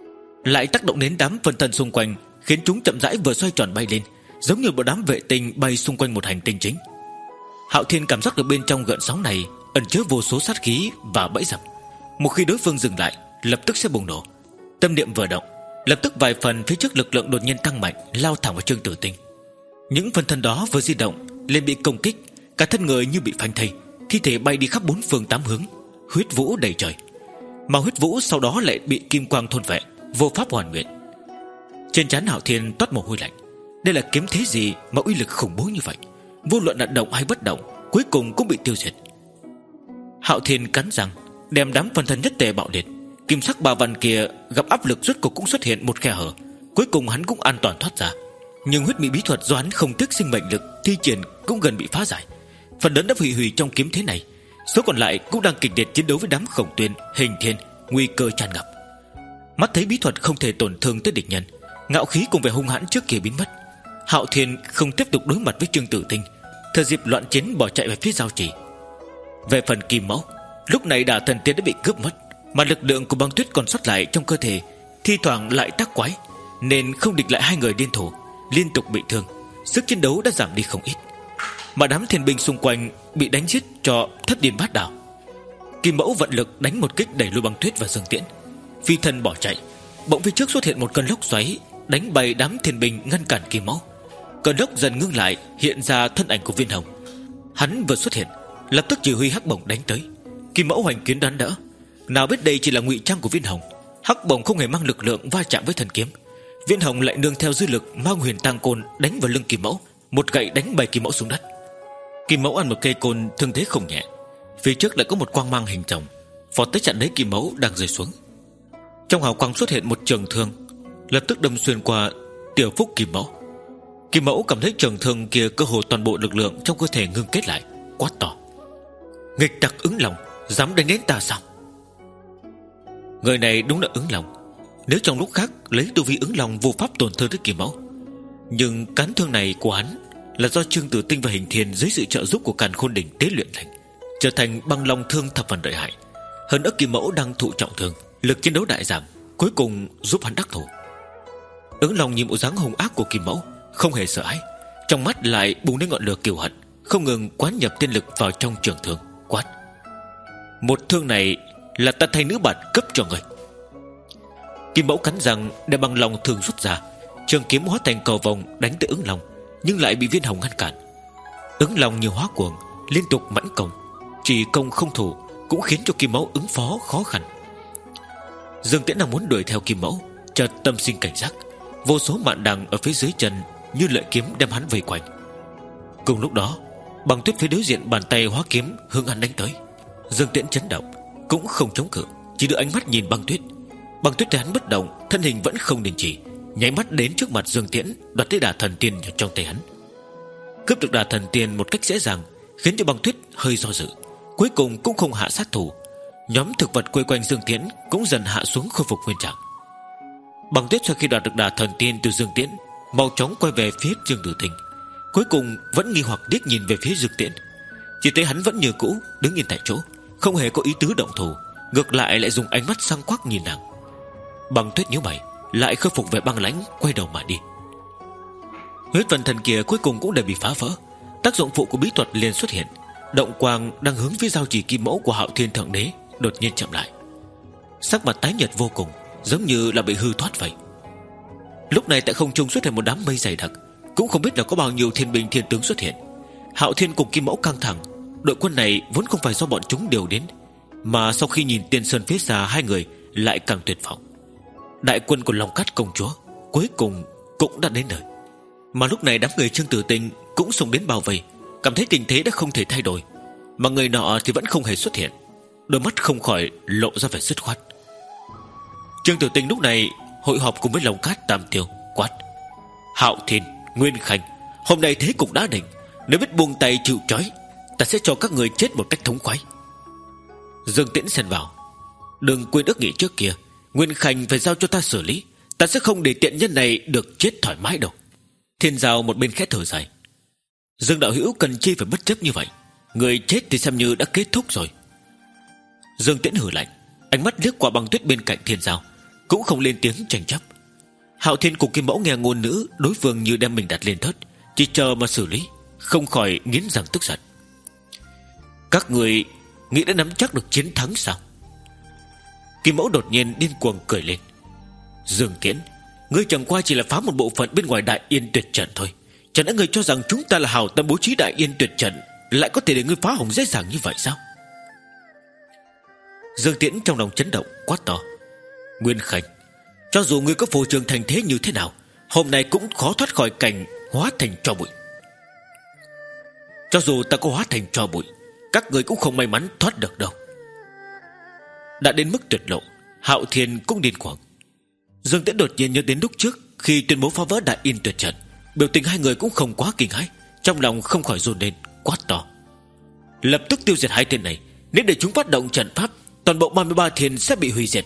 lại tác động đến đám phân thân xung quanh, khiến chúng chậm rãi vừa xoay tròn bay lên, giống như một đám vệ tinh bay xung quanh một hành tinh chính. Hạo Thiên cảm giác được bên trong gợn sóng này ẩn chứa vô số sát khí và bẫy dập, một khi đối phương dừng lại, lập tức sẽ bùng nổ. Tâm niệm vừa động, lập tức vài phần phía trước lực lượng đột nhiên tăng mạnh, lao thẳng vào Trương Tử Tinh. Những phân thân đó vừa di động liền bị công kích, cả thân người như bị phanh thây, thi thể bay đi khắp bốn phương tám hướng, huyết vũ đầy trời. Mà huyết vũ sau đó lại bị kim quang thôn phệ, vô pháp hoàn nguyện. Trên trán Hạo Thiên toát mồ hôi lạnh. Đây là kiếm thế gì mà uy lực khủng bố như vậy? Vô luận là động hay bất động, cuối cùng cũng bị tiêu diệt. Hạo Thiên cắn răng, đem đám phân thân nhất tề bạo liệt. Kim sắc ba văn kia gặp áp lực rốt cuộc cũng xuất hiện một khe hở, cuối cùng hắn cũng an toàn thoát ra. Nhưng huyết mỹ bí thuật do hắn không tiếc sinh mệnh lực thi triển cũng gần bị phá giải, phần lớn đã hủy hủy trong kiếm thế này. Số còn lại cũng đang kịch liệt chiến đấu với đám Khổng Tuyên, Hình Thiên, nguy cơ tràn ngập. Mắt thấy bí thuật không thể tổn thương tới địch nhân, ngạo khí cùng vẻ hung hãn trước kia biến mất, Hạo Thiên không tiếp tục đối mặt với Trương Tử Tinh, thời dịp loạn chiến bỏ chạy về phía giao trì. Về phần Kim Mẫu, lúc này Đả Thần Tiên đã bị cướp mất, mà lực lượng của Băng Tuyết còn sót lại trong cơ thể thi thoảng lại tác quái, nên không địch lại hai người liên thủ, liên tục bị thương, sức chiến đấu đã giảm đi không ít. Mà đám thiên binh xung quanh bị đánh giết cho thất điên bát đảo. Kim Mẫu vận lực đánh một kích đẩy lùi Băng Tuyết và Dương Tiễn, phi thân bỏ chạy. Bỗng phía trước xuất hiện một cơn lốc xoáy, đánh bay đám thiên binh ngăn cản Kim Mẫu. Cơn lốc dần ngưng lại, hiện ra thân ảnh của Viên Hồng. Hắn vừa xuất hiện, lập tức chỉ huy hắc bổng đánh tới. Kim Mẫu hoành kiếm đón đỡ, Nào biết đây chỉ là ngụy trang của Viên Hồng. Hắc bổng không hề mang lực lượng va chạm với thần kiếm. Viên Hồng lại nương theo dư lực mang huyền tang côn đánh vào lưng Kim Mẫu, một gậy đánh bay Kim Mẫu xuống đất. Kim Mẫu ăn một cây côn thương thế không nhẹ. Phía trước lại có một quang mang hình rồng phọt tới chặn lấy Kim Mẫu đang rơi xuống. Trong hào quang xuất hiện một trường thương, lập tức đâm xuyên qua tiểu phúc Kim Mẫu. Kim Mẫu cảm thấy trường thương kia cơ hồ toàn bộ lực lượng trong cơ thể ngưng kết lại, quát to: nghịch tặc Ứng Long, dám đánh đến ta sao? Người này đúng là Ứng Long. Nếu trong lúc khác lấy tu vi Ứng Long vô pháp tổn thương tới Kim Mẫu, nhưng cán thương này của hắn là do Trương Tử Tinh và Hình Thiên dưới sự trợ giúp của Càn Khôn Đỉnh tế luyện thành, trở thành băng long thương thập phần lợi hại. Hơn nữa Kim Mẫu đang thụ trọng thương, lực chiến đấu đại giảm, cuối cùng giúp hắn đắc thủ. Ứng Long nhìn bộ dáng hung ác của Kim Mẫu, không hề sợ hãi, trong mắt lại bùng lên ngọn lửa kiêu hận, không ngừng quán nhập tiên lực vào trong trường thương, quát: một thương này là ta thay nữ bản cấp cho người. Kim Mẫu cắn răng đem băng long thương rút ra, trường kiếm hóa thành cầu vòng đánh tới Ứng Long, nhưng lại bị Viên Hồng ngăn cản. Ứng Long như hóa cuồng, liên tục mãnh công, chỉ công không thủ, cũng khiến cho Kim Mẫu ứng phó khó khăn. Dương Tiễn đang muốn đuổi theo Kim Mẫu, chợt tâm sinh cảnh giác, vô số mạn đằng ở phía dưới chân như lợi kiếm đem hắn vây quanh. Cùng lúc đó, Băng Tuyết phía đối diện bàn tay hóa kiếm hướng hắn đánh tới. Dương Tiễn chấn động, cũng không chống cự, chỉ đưa ánh mắt nhìn Băng Tuyết. Băng Tuyết thấy hắn bất động, thân hình vẫn không đình chỉ, nháy mắt đến trước mặt Dương Tiễn, đoạt lấy Đả Thần Tiên trong tay hắn. Cướp được Đả Thần Tiên một cách dễ dàng, khiến cho Băng Tuyết hơi do dự, cuối cùng cũng không hạ sát thủ. Nhóm thực vật quây quanh Dương Tiễn cũng dần hạ xuống, khôi phục nguyên trạng. Băng Tuyết sau khi đoạt được Đả Thần Tiên từ Dương Tiễn, mau chóng quay về phía Trương Tử Tinh, cuối cùng vẫn nghi hoặc điếc nhìn về phía Dương Tiễn. Chỉ thấy hắn vẫn như cũ đứng yên tại chỗ, không hề có ý tứ động thủ, ngược lại lại dùng ánh mắt sang quắc nhìn nàng. Băng Tuyết nhíu mày, lại khôi phục về băng lãnh, quay đầu mà đi. Huyết vân thần kia cuối cùng cũng đã bị phá vỡ, tác dụng phụ của bí thuật liền xuất hiện. Động quang đang hướng phía giao chỉ Kim Mẫu của Hạo Thiên Thượng Đế đột nhiên chậm lại, sắc mặt tái nhợt vô cùng, giống như là bị hư thoát vậy. Lúc này tại không trung xuất hiện một đám mây dày đặc, cũng không biết là có bao nhiêu thiên binh thiên tướng xuất hiện. Hạo Thiên cùng Kim Mẫu căng thẳng, đội quân này vốn không phải do bọn chúng điều đến, mà sau khi nhìn Tiên Sơn phía xa hai người lại càng tuyệt vọng. Đại quân của Long Cát công chúa cuối cùng cũng đã đến nơi. Mà lúc này đám người Trương Tử Tinh cũng xông đến bao vây, cảm thấy tình thế đã không thể thay đổi, mà người nọ thì vẫn không hề xuất hiện, đôi mắt không khỏi lộ ra vẻ dứt khoát. Trương Tử Tinh lúc này hội họp cùng với Long Cát Tam Tiêu, quát: Hạo Thiên, Nguyên Khanh, hôm nay thế cục đã định, nếu biết buông tay chịu trói, ta sẽ cho các người chết một cách thống khoái. Dương Tiễn xen vào: đừng quên ước nghị trước kia, Nguyên Khanh phải giao cho ta xử lý, ta sẽ không để tiện nhân này được chết thoải mái đâu. Thiên Giao một bên khẽ thở dài: Dương đạo hữu cần chi phải bất chấp như vậy, người chết thì xem như đã kết thúc rồi. Dương Tiễn hừ lạnh, ánh mắt liếc qua Băng Tuyết bên cạnh Thiên Giao, cũng không lên tiếng tranh chấp. Hạo Thiên cùng Kim Mẫu nghe ngôn nữ đối phương như đem mình đặt lên thớt, chỉ chờ mà xử lý, không khỏi nghiến răng tức giận. Các người nghĩ đã nắm chắc được chiến thắng sao? Kim Mẫu đột nhiên điên cuồng cười lên: Dương Tiễn, ngươi chẳng qua chỉ là phá một bộ phận bên ngoài Đại Yên Tuyệt Trận thôi, chẳng lẽ ngươi cho rằng chúng ta là hảo tâm bố trí Đại Yên Tuyệt Trận lại có thể để ngươi phá hỏng dễ dàng như vậy sao? Dương Tiễn trong lòng chấn động, quát to: Nguyên Khanh, cho dù ngươi có phô trương thành thế như thế nào, hôm nay cũng khó thoát khỏi cảnh hóa thành tro bụi. Cho dù ta có hóa thành tro bụi, các người cũng không may mắn thoát được đâu. Đã đến mức tuyệt lộ, Hạo Thiên cũng điên cuồng. Dương Tiễn đột nhiên nhớ đến lúc trước khi tuyên bố phá vỡ Đại Yên Tuyệt Trận, biểu tình hai người cũng không quá kinh hãi, trong lòng không khỏi run lên, quát to: lập tức tiêu diệt hai tên này, nếu để chúng phát động trận pháp, toàn bộ ba mươi ba thiên sẽ bị hủy diệt.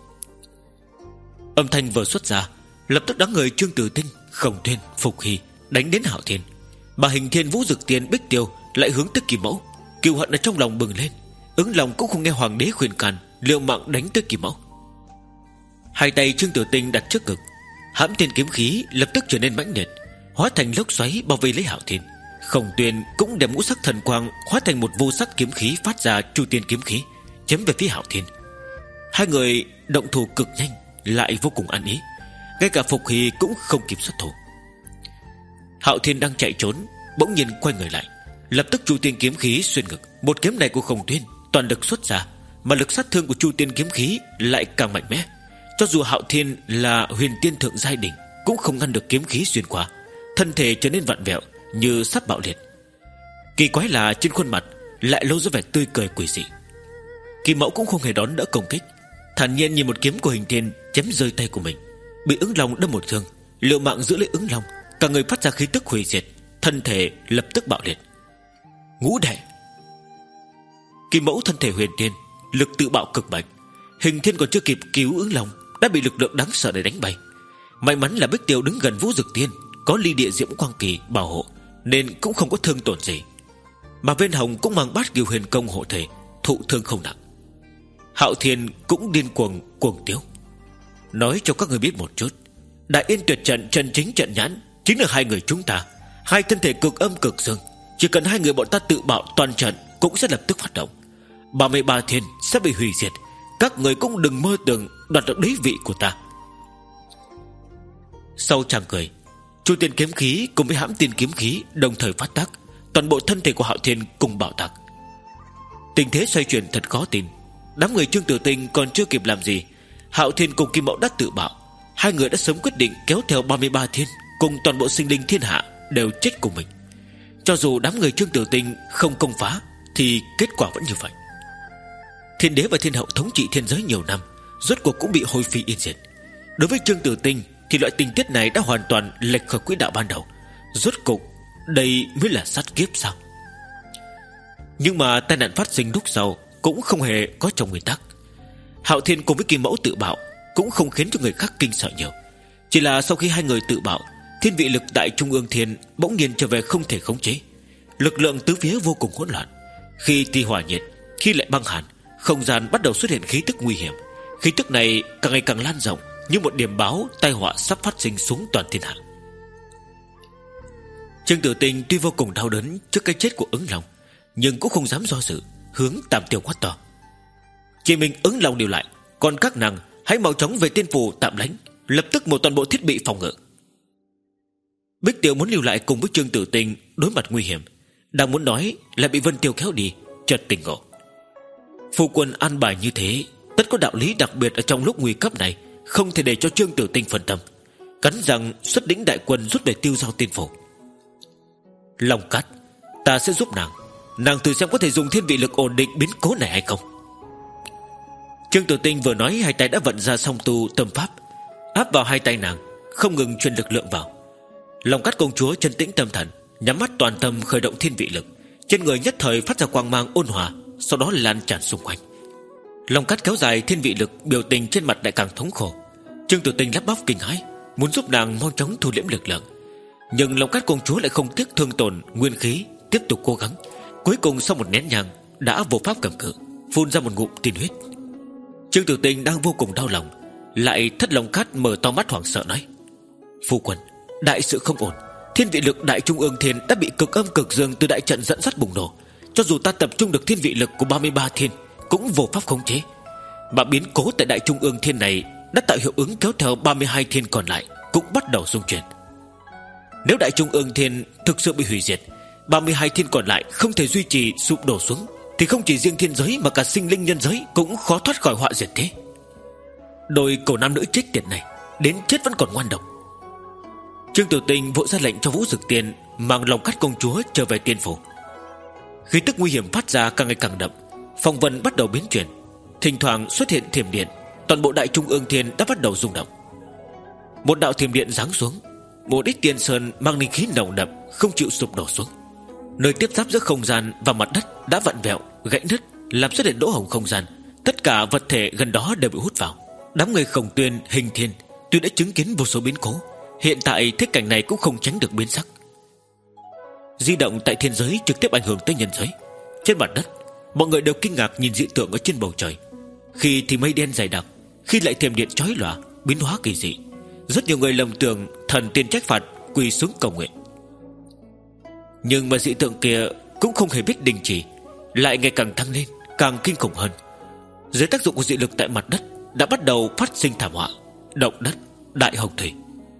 Âm thanh vừa xuất ra, lập tức đám người Trương Tử Tinh, Khổng Tuyên, Phục Hy đánh đến Hạo Thiên, mà Hình Thiên, Vũ Dực Tiên, Bích Tiêu lại hướng tới Kim Mẫu. Kiêu hận ở trong lòng bừng lên, Ứng Long cũng không nghe hoàng đế khuyên can, liều mạng đánh tới Kim Mẫu. Hai tay Trương Tử Tinh đặt trước ngực, hãm tiên kiếm khí lập tức trở nên mãnh liệt, hóa thành lốc xoáy bao vây lấy Hạo Thiên. Khổng Tuyên cũng đem ngũ sắc thần quang hóa thành một vô sắc kiếm khí phát ra chu tiên kiếm khí, chém về phía Hạo Thiên. Hai người động thủ cực nhanh, lại vô cùng ăn ý, ngay cả Phục Hy cũng không kịp xuất thủ. Hạo Thiên đang chạy trốn, bỗng nhiên quay người lại, lập tức chu tiên kiếm khí xuyên ngực. Một kiếm này của Khổng Tuyên toàn lực xuất ra, mà lực sát thương của Chu Tiên kiếm khí lại càng mạnh mẽ. Cho dù Hạo Thiên là huyền tiên thượng giai đỉnh cũng không ngăn được kiếm khí xuyên qua, thân thể trở nên vặn vẹo như sắp bạo liệt. Kỳ quái là trên khuôn mặt lại lộ ra vẻ tươi cười quỷ dị. Kỳ Mẫu cũng không hề đón đỡ công kích, thản nhiên nhìn một kiếm của Hình Thiên chém rơi tay của mình, bị ứng long đâm một thương, liều mạng giữ lấy ứng long, cả người phát ra khí tức hủy diệt, thân thể lập tức bạo liệt. Ngũ đệ. Kỳ Mẫu thân thể huyền tiên, lực tự bạo cực mạnh. Hình Thiên còn chưa kịp cứu ứng long đã bị lực lượng đáng sợ để đánh bay. May mắn là Bích Tiêu đứng gần Vũ Dực Tiên, có ly địa diễm quang kỳ bảo hộ, nên cũng không có thương tổn gì. Mà Viên Hồng cũng mang bát Kiều Huyền công hộ thể, thụ thương không nặng. Hạo Thiên cũng điên cuồng cuồng tiếu. Nói cho các người biết một chút, Đại Yên Tuyệt Trận chân chính trận nhãn chính là hai người chúng ta, hai thân thể cực âm cực dương. Chỉ cần hai người bọn ta tự bạo toàn trận cũng sẽ lập tức phát động. Ba mươi ba thiên sẽ bị hủy diệt. Các người cũng đừng mơ tưởng đoạt được đế vị của ta. Sau chàng cười, Chu Tiên kiếm khí cùng với Hãm Tiên kiếm khí đồng thời phát tác, toàn bộ thân thể của Hạo Thiên cùng bạo tạc. Tình thế xoay chuyển thật khó tin. Đám người Trương Tử Tinh còn chưa kịp làm gì, Hạo Thiên cùng Kim Mẫu đã tự bạo. Hai người đã sớm quyết định kéo theo ba mươi ba thiên cùng toàn bộ sinh linh thiên hạ đều chết cùng mình. Cho dù đám người Trương Tử Tinh không công phá thì kết quả vẫn như vậy. Thiên đế và thiên hậu thống trị thiên giới nhiều năm, rốt cuộc cũng bị hôi phi yên diệt. Đối với Trương Tử Tinh thì loại tình tiết này đã hoàn toàn lệch khỏi quỹ đạo ban đầu. Rốt cuộc đây mới là sát kiếp sao? Nhưng mà tai nạn phát sinh lúc sau cũng không hề có trong nguyên tắc. Hạo Thiên cùng với Kim Mẫu tự bạo cũng không khiến cho người khác kinh sợ nhiều. Chỉ là sau khi hai người tự bạo, thiên vị lực tại Trung ương Thiên bỗng nhiên trở về không thể khống chế. Lực lượng tứ phía vô cùng hỗn loạn. Khi thì hỏa nhiệt, khi lại băng hàn, không gian bắt đầu xuất hiện khí tức nguy hiểm. Khí tức này càng ngày càng lan rộng, như một điểm báo tai họa sắp phát sinh xuống toàn thiên hạ. Trương Tử Tinh tuy vô cùng đau đớn trước cái chết của ứng long, nhưng cũng không dám do dự, hướng Tam Tiêu quát to: chỉ mình ứng long điều lại, còn các nàng hãy mau chóng về tiên phủ tạm lánh, lập tức một toàn bộ thiết bị phòng ngự. Bích Tiêu muốn lưu lại cùng với Trương Tử Tinh đối mặt nguy hiểm, đang muốn nói là bị Vân Tiêu kéo đi, chợt tỉnh ngộ. Phu quân an bài như thế tất có đạo lý đặc biệt ở trong lúc nguy cấp này, không thể để cho Trương Tử Tinh phân tâm. Cắn rằng xuất lĩnh đại quân rút về tiêu giao tiên phủ. Long Cát, ta sẽ giúp nàng, nàng thử xem có thể dùng thiên vị lực ổn định biến cố này hay không. Trương Tử Tinh vừa nói, hai tay đã vận ra song tu tâm pháp áp vào hai tay nàng, không ngừng truyền lực lượng vào. Long Cát công chúa chân tĩnh tâm thần, nhắm mắt toàn tâm khởi động thiên vị lực, trên người nhất thời phát ra quang mang ôn hòa, sau đó lan tràn xung quanh. Long Cát kéo dài thiên vị lực, biểu tình trên mặt lại càng thống khổ. Trương Tử Tinh lắp bắp kinh hãi, muốn giúp nàng mau chóng thu liễm lực lượng, nhưng Long Cát công chúa lại không tiếc thương tổn nguyên khí, tiếp tục cố gắng. Cuối cùng sau một nén nhang đã vô pháp cầm cự, phun ra một ngụm tiên huyết. Trương Tử Tinh đang vô cùng đau lòng, lại thất Long Cát mở to mắt hoảng sợ nói: phu quân, đại sự không ổn. Thiên vị lực đại trung ương thiên đã bị cực âm cực dương từ đại trận dẫn dắt bùng nổ. Cho dù ta tập trung được thiên vị lực của ba mươi ba thiên cũng vô pháp khống chế. Mà biến cố tại đại trung ương thiên này đã tạo hiệu ứng kéo theo ba mươi hai thiên còn lại cũng bắt đầu xung chuyển. Nếu đại trung ương thiên thực sự bị hủy diệt, ba mươi hai thiên còn lại không thể duy trì sụp đổ xuống, thì không chỉ riêng thiên giới mà cả sinh linh nhân giới cũng khó thoát khỏi họa diệt thế. Đôi cậu nam nữ chết tiệt này đến chết vẫn còn ngoan độc. Trương Tử Tinh vội ra lệnh cho Vũ Dực Tiên mang Long Cát công chúa trở về tiên phủ. Khí tức nguy hiểm phát ra càng ngày càng đậm, phong vân bắt đầu biến chuyển, thỉnh thoảng xuất hiện thiểm điện, toàn bộ đại trung ương thiên đã bắt đầu rung động. Một đạo thiểm điện giáng xuống, một ít tiên sơn mang linh khí nồng đậm không chịu sụp đổ xuống. Nơi tiếp giáp giữa không gian và mặt đất đã vặn vẹo, gãy nứt, làm xuất hiện lỗ hổng không gian. Tất cả vật thể gần đó đều bị hút vào. Đám người Khổng Tuyên, Hình Thiên tuy đã chứng kiến vô số biến cố, hiện tại thế cảnh này cũng không tránh được biến sắc. Di động tại thiên giới trực tiếp ảnh hưởng tới nhân giới. Trên mặt đất, mọi người đều kinh ngạc nhìn dị tượng ở trên bầu trời. Khi thì mây đen dày đặc, khi lại thiểm điện chói lòa, biến hóa kỳ dị. Rất nhiều người lầm tưởng thần tiên trách phạt, quỳ xuống cầu nguyện. Nhưng mà dị tượng kia cũng không hề biết đình chỉ, lại ngày càng tăng lên, càng kinh khủng hơn. Dưới tác dụng của dị lực tại mặt đất đã bắt đầu phát sinh thảm họa, động đất, đại hồng thủy.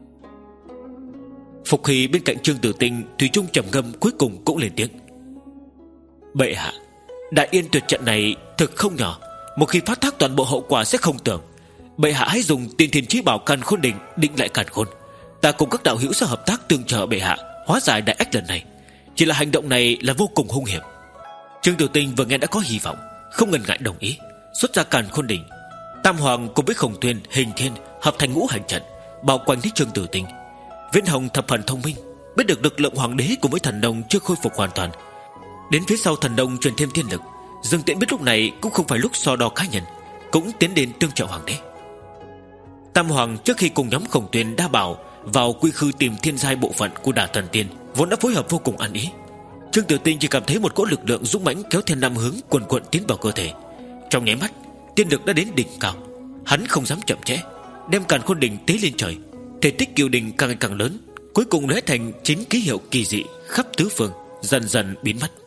Phục Hy bên cạnh Trương Tử Tinh thủy chung trầm ngâm, cuối cùng cũng lên tiếng: bệ hạ, đại yên tuyệt trận này thực không nhỏ, Một khi phát thác toàn bộ hậu quả sẽ không tưởng. Bệ hạ hãy dùng tiên thiên chí bảo Càn Khôn Đỉnh định lại càn khôn. Ta cùng các đạo hữu sẽ hợp tác tương trợ bệ hạ hóa giải đại ách lần này. Chỉ là hành động này là vô cùng hung hiểm. Trương Tiểu Tinh vừa nghe đã có hy vọng, không ngần ngại đồng ý, xuất ra Càn Khôn Đỉnh. Tam Hoàng cùng với Khổng Tuyên, Hình Thiên hợp thành ngũ hành trận bao quanh lấy Trương Tiểu Tinh. Viễn Hồng thập phần thông minh, biết được lực lượng hoàng đế cùng với thần nông chưa khôi phục hoàn toàn. Đến phía sau thần nông truyền thêm thiên lực. Dương Tiễn biết lúc này cũng không phải lúc so đo cá nhân, cũng tiến đến tương trợ hoàng đế. Tam Hoàng trước khi cùng nhóm Khổng Tuyên đa bảo vào quy khư tìm thiên giai bộ phận của Đả Thần Tiên, vốn đã phối hợp vô cùng ăn ý. Trương Tiểu Tinh chỉ cảm thấy một cỗ lực lượng dũng mãnh kéo theo năm hướng quần quận tiến vào cơ thể. Trong nháy mắt, tiên lực đã đến đỉnh cao. Hắn không dám chậm trễ, đem Càn Khôn Đỉnh tế lên trời. Thể tích kiều đỉnh càng ngày càng lớn, cuối cùng lóe thành chín ký hiệu kỳ dị khắp tứ phương, dần dần biến mất.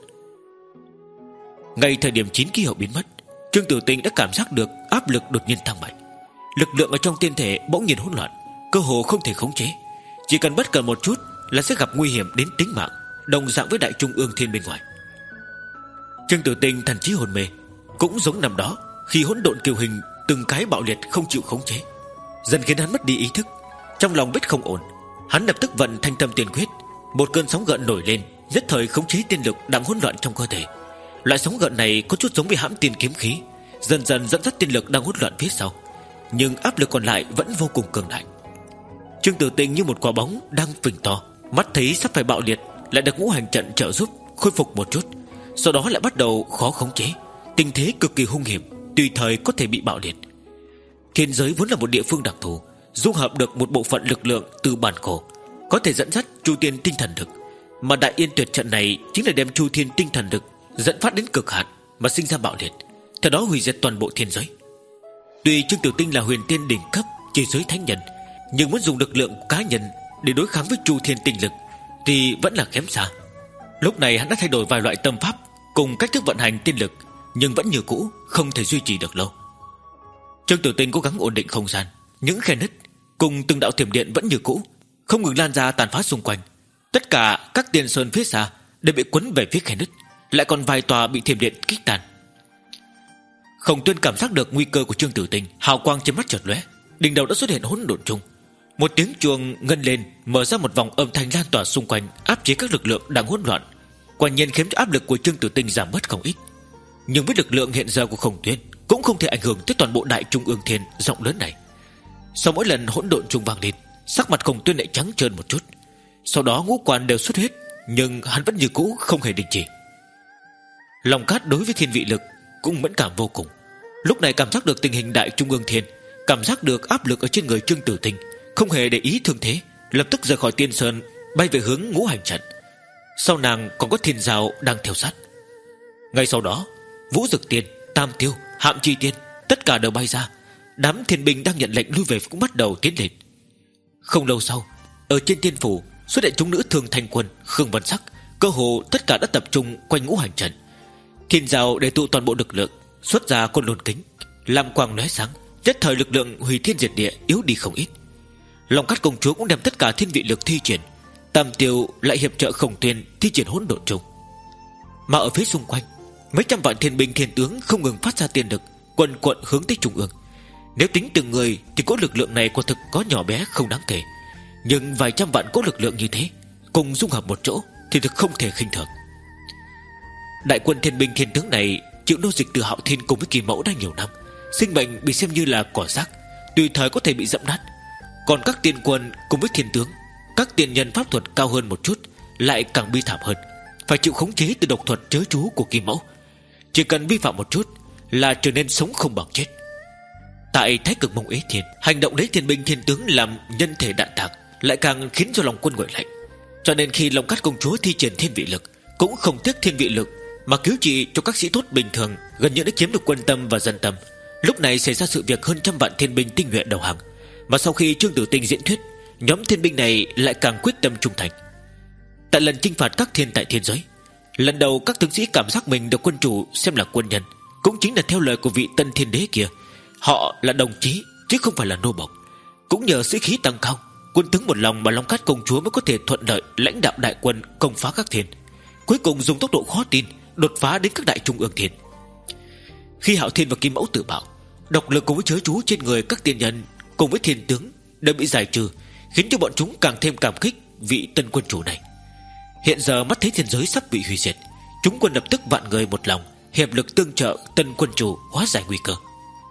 Ngay thời điểm chín ký hiệu biến mất, Trương Tiểu Tinh đã cảm giác được áp lực đột nhiên tăng mạnh. Lực lượng ở trong tiên thể bỗng nhiên hỗn loạn, cơ hồ không thể khống chế. Chỉ cần bất cẩn một chút là sẽ gặp nguy hiểm đến tính mạng, đồng dạng với đại trung ương thiên bên ngoài. Trương Tiểu Tinh thần trí hồn mê, cũng giống năm đó khi hỗn độn kiều hình từng cái bạo liệt không chịu khống chế, dần khiến hắn mất đi ý thức. Trong lòng biết không ổn, hắn lập tức vận Thanh Tâm Tiên Quyết. Một cơn sóng gợn nổi lên, nhất thời khống chế tiên lực đang hỗn loạn trong cơ thể. Loại sóng gợn này có chút giống với hãm tiên kiếm khí, dần dần dẫn dắt tiên lực đang hỗn loạn phía sau, nhưng áp lực còn lại vẫn vô cùng cường đại. Trương Tiểu Tinh như một quả bóng đang phình to, mắt thấy sắp phải bạo liệt, lại được ngũ hành trận trợ giúp khôi phục một chút, sau đó lại bắt đầu khó khống chế. Tình thế cực kỳ hung hiểm, tùy thời có thể bị bạo liệt. Thiên giới vốn là một địa phương đặc thù, dung hợp được một bộ phận lực lượng từ bản cổ, có thể dẫn dắt Chu Thiên tinh thần lực, mà Đại Yên Tuyệt trận này chính là đem Chu Thiên tinh thần lực dẫn phát đến cực hạn mà sinh ra bạo liệt, theo đó hủy diệt toàn bộ thiên giới. Tuy Trương Tiểu Tinh là huyền tiên đỉnh cấp chỉ giới thánh nhân, nhưng muốn dùng lực lượng cá nhân để đối kháng với Chu Thiên tinh lực thì vẫn là kém xa. Lúc này hắn đã thay đổi vài loại tâm pháp cùng cách thức vận hành tiên lực, nhưng vẫn như cũ không thể duy trì được lâu. Trương Tiểu Tinh cố gắng ổn định không gian, những khe nứt cùng từng đạo thiểm điện vẫn như cũ không ngừng lan ra tàn phá xung quanh. Tất cả các tiên sơn phía xa đều bị quấn về phía khe nứt, lại còn vài tòa bị thiểm điện kích tàn. Khổng Tuyên cảm giác được nguy cơ của Trương Tiểu Tinh, hào quang trên mắt chợt lóe, đỉnh đầu đã xuất hiện hỗn độn trung. Một tiếng chuông ngân lên, mở ra một vòng âm thanh lan tỏa xung quanh, áp chế các lực lượng đang hỗn loạn, quả nhiên khiến cho áp lực của Trương Tiểu Tinh giảm bớt không ít. Nhưng với lực lượng hiện giờ của Khổng Tuyên cũng không thể ảnh hưởng tới toàn bộ đại trung ương thiên rộng lớn này. Sau mỗi lần hỗn độn trung vang lên, sắc mặt Khổng Tuyên lại trắng trơn một chút, sau đó ngũ quan đều xuất huyết, nhưng hắn vẫn như cũ không hề đình chỉ. Lòng Cát đối với thiên vị lực cũng mẫn cảm vô cùng, lúc này cảm giác được tình hình đại trung ương thiên, cảm giác được áp lực ở trên người Trương Tiểu Tinh, không hề để ý thương thế, lập tức rời khỏi tiên sơn, bay về hướng ngũ hành trận. Sau nàng còn có thiên giao đang theo sát. Ngay sau đó, Vũ Dực Tiên, Tam Tiêu, Hạm Chi Tiên tất cả đều bay ra. Đám thiên binh đang nhận lệnh lui về cũng bắt đầu tiến lên. Không lâu sau, ở trên tiên phủ xuất hiện chúng nữ Thường Thanh Quân, Khương Văn Sắc, cơ hồ tất cả đã tập trung quanh ngũ hành trận. Thiên giao để tụ toàn bộ lực lượng, xuất ra Côn Lôn Kính, làm quang lóe sáng, nhất thời lực lượng hủy thiên diệt địa yếu đi không ít. Long Cát công chúa cũng đem tất cả thiên vị lực thi triển, Tam Tiêu lại hiệp trợ Khổng Tuyên thi triển hỗn độn trùng. Mà ở phía xung quanh, mấy trăm vạn thiên binh thiên tướng không ngừng phát ra tiên lực, quần quận hướng tới trung ương. Nếu tính từng người thì cỗ lực lượng này quả thực có nhỏ bé không đáng kể, nhưng vài trăm vạn cỗ lực lượng như thế cùng dung hợp một chỗ thì thực không thể khinh thường. Đại quân thiên binh thiên tướng này chịu nô dịch từ Hạo Thiên cùng với Kỳ Mẫu đã nhiều năm, sinh mệnh bị xem như là cỏ rác, tùy thời có thể bị dẫm nát. Còn các tiên quân cùng với thiên tướng, các tiên nhân pháp thuật cao hơn một chút lại càng bi thảm hơn, phải chịu khống chế từ độc thuật chớ chú của Kỳ Mẫu. Chỉ cần vi phạm một chút là trở nên sống không bằng chết. Tại Thái Cực Mông Ế Thiên, hành động lấy thiên binh thiên tướng làm nhân thể đạn tạc lại càng khiến cho lòng quân nguội lạnh. Cho nên khi Long Cát công chúa thi triển thiên vị lực, cũng không tiếc thiên vị lực mà cứu trị cho các sĩ tốt bình thường, gần như đã chiếm được quân tâm và dân tâm. Lúc này xảy ra sự việc hơn trăm vạn thiên binh tinh nhuệ đầu hàng, mà sau khi Trương Tiểu Tinh diễn thuyết, nhóm thiên binh này lại càng quyết tâm trung thành. Tại lần chinh phạt các thiên tại thiên giới, lần đầu các tướng sĩ cảm giác mình được quân chủ xem là quân nhân, cũng chính là theo lời của vị Tân Thiên Đế kia, họ là đồng chí chứ không phải là nô bộc. Cũng nhờ sĩ khí tăng cao, quân tướng một lòng mà Long Cát công chúa mới có thể thuận lợi lãnh đạo đại quân công phá các thiên, cuối cùng dùng tốc độ khó tin đột phá đến các đại trung ương thiên. Khi Hạo Thiên và Kim Mẫu tự bạo, độc lực cùng với chớ chú trên người các tiên nhân cùng với thiên tướng đã bị giải trừ, khiến cho bọn chúng càng thêm cảm kích vị tân quân chủ này. Hiện giờ mắt thấy thiên giới sắp bị hủy diệt, chúng quân lập tức vạn người một lòng, hiệp lực tương trợ tân quân chủ hóa giải nguy cơ.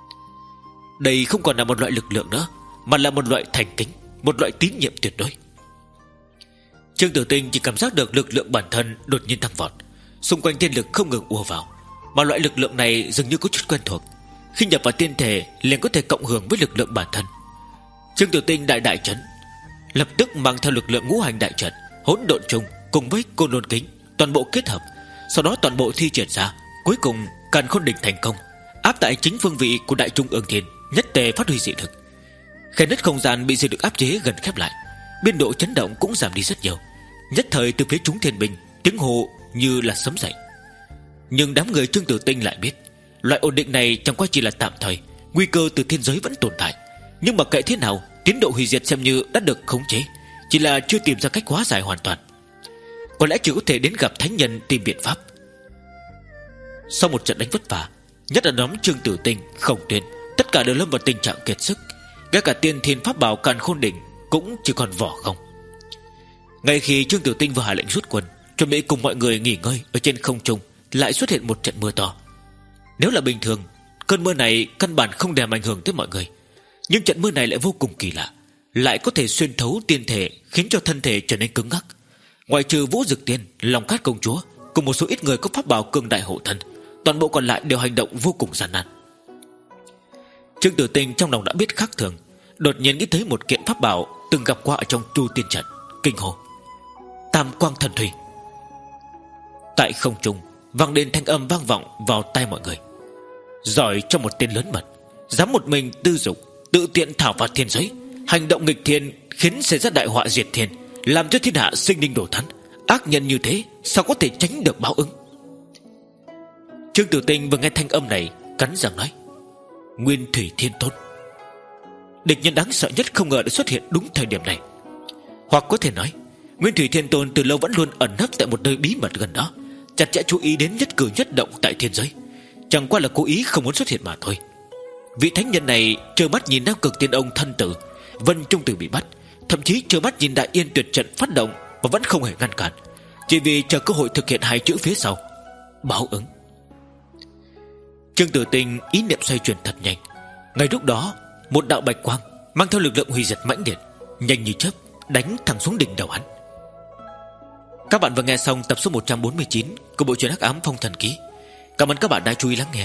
Đây không còn là một loại lực lượng nữa, mà là một loại thành kính, một loại tín nhiệm tuyệt đối. Trương Tử Tinh chỉ cảm giác được lực lượng bản thân đột nhiên tăng vọt, xung quanh tiên lực không ngừng ùa vào, mà loại lực lượng này dường như có chút quen thuộc. Khi nhập vào tiên thể liền có thể cộng hưởng với lực lượng bản thân. Trương Tử Tinh đại đại chấn, lập tức mang theo lực lượng ngũ hành đại trận, hỗn độn trùng cùng với côn lôn kính toàn bộ kết hợp, sau đó toàn bộ thi triển ra, cuối cùng càn khôn đỉnh thành công, áp tại chính phương vị của đại trung ương thiên, nhất tề phát huy dị thực. Khe nứt không gian bị dị lực áp chế gần khép lại, biên độ chấn động cũng giảm đi rất nhiều. Nhất thời từ phía chúng thiên binh, tiếng hô như là sấm dậy. Nhưng đám người Trương Tử Tinh lại biết, loại ổn định này chẳng qua chỉ là tạm thời, nguy cơ từ thiên giới vẫn tồn tại. Nhưng mà kệ thế nào, tiến độ hủy diệt xem như đã được khống chế, chỉ là chưa tìm ra cách hóa giải hoàn toàn. Có lẽ chỉ có thể đến gặp thánh nhân tìm biện pháp. Sau một trận đánh vất vả, nhất là nhóm Trương Tử Tinh, Khổng Tuyên, tất cả đều lâm vào tình trạng kiệt sức. Ngay cả tiên thiên pháp bảo càn khôn đỉnh cũng chỉ còn vỏ không. Ngay khi Trương Tử Tinh vừa hạ lệnh rút quân, chuẩn bị cùng mọi người nghỉ ngơi ở trên không trung, lại xuất hiện một trận mưa to. Nếu là bình thường, cơn mưa này căn bản không đem ảnh hưởng tới mọi người, nhưng trận mưa này lại vô cùng kỳ lạ, lại có thể xuyên thấu tiên thể, khiến cho thân thể trở nên cứng ngắc. Ngoại trừ Vũ Dực Tiên, Long Cát công chúa cùng một số ít người có pháp bảo cường đại hộ thân, toàn bộ còn lại đều hành động vô cùng gian nan. Trương Tử Tinh trong lòng đã biết khác thường, đột nhiên nghĩ tới một kiện pháp bảo từng gặp qua ở trong tu tiên trận, kinh hô: Tam Quang Thần Thủy. Tại không trung vang lên thanh âm vang vọng vào tai mọi người: giỏi cho một tên lớn mật, dám một mình tư dục, tự tiện thảo phạt thiên giới, hành động nghịch thiên, khiến xảy ra đại họa diệt thiên, làm cho thiên hạ sinh linh đổ thán. Ác nhân như thế sao có thể tránh được báo ứng? Trương Tử Tinh vừa nghe thanh âm này, cắn răng nói: Nguyên Thủy Thiên Tôn. Địch nhân đáng sợ nhất không ngờ đã xuất hiện đúng thời điểm này. Hoặc có thể nói, Nguyên Thủy Thiên Tôn từ lâu vẫn luôn ẩn nấp tại một nơi bí mật gần đó, chặt chẽ chú ý đến nhất cử nhất động tại thiên giới, chẳng qua là cố ý không muốn xuất hiện mà thôi. Vị thánh nhân này trơ mắt nhìn Nam Cực Tiên Ông thân tử, Vân Trung Tử bị bắt, thậm chí trơ mắt nhìn Đại Yên Tuyệt Trận phát động mà vẫn không hề ngăn cản, chỉ vì chờ cơ hội thực hiện hai chữ phía sau: báo ứng. Trương Tử Tinh ý niệm xoay chuyển thật nhanh. Ngay lúc đó, một đạo bạch quang mang theo lực lượng hủy diệt mãnh liệt, nhanh như chớp đánh thẳng xuống đỉnh đầu hắn. Các bạn vừa nghe xong tập số một trăm bốn mươi chín của bộ truyện Hắc Ám Phong Thần Ký. Cảm ơn các bạn đã chú ý lắng nghe.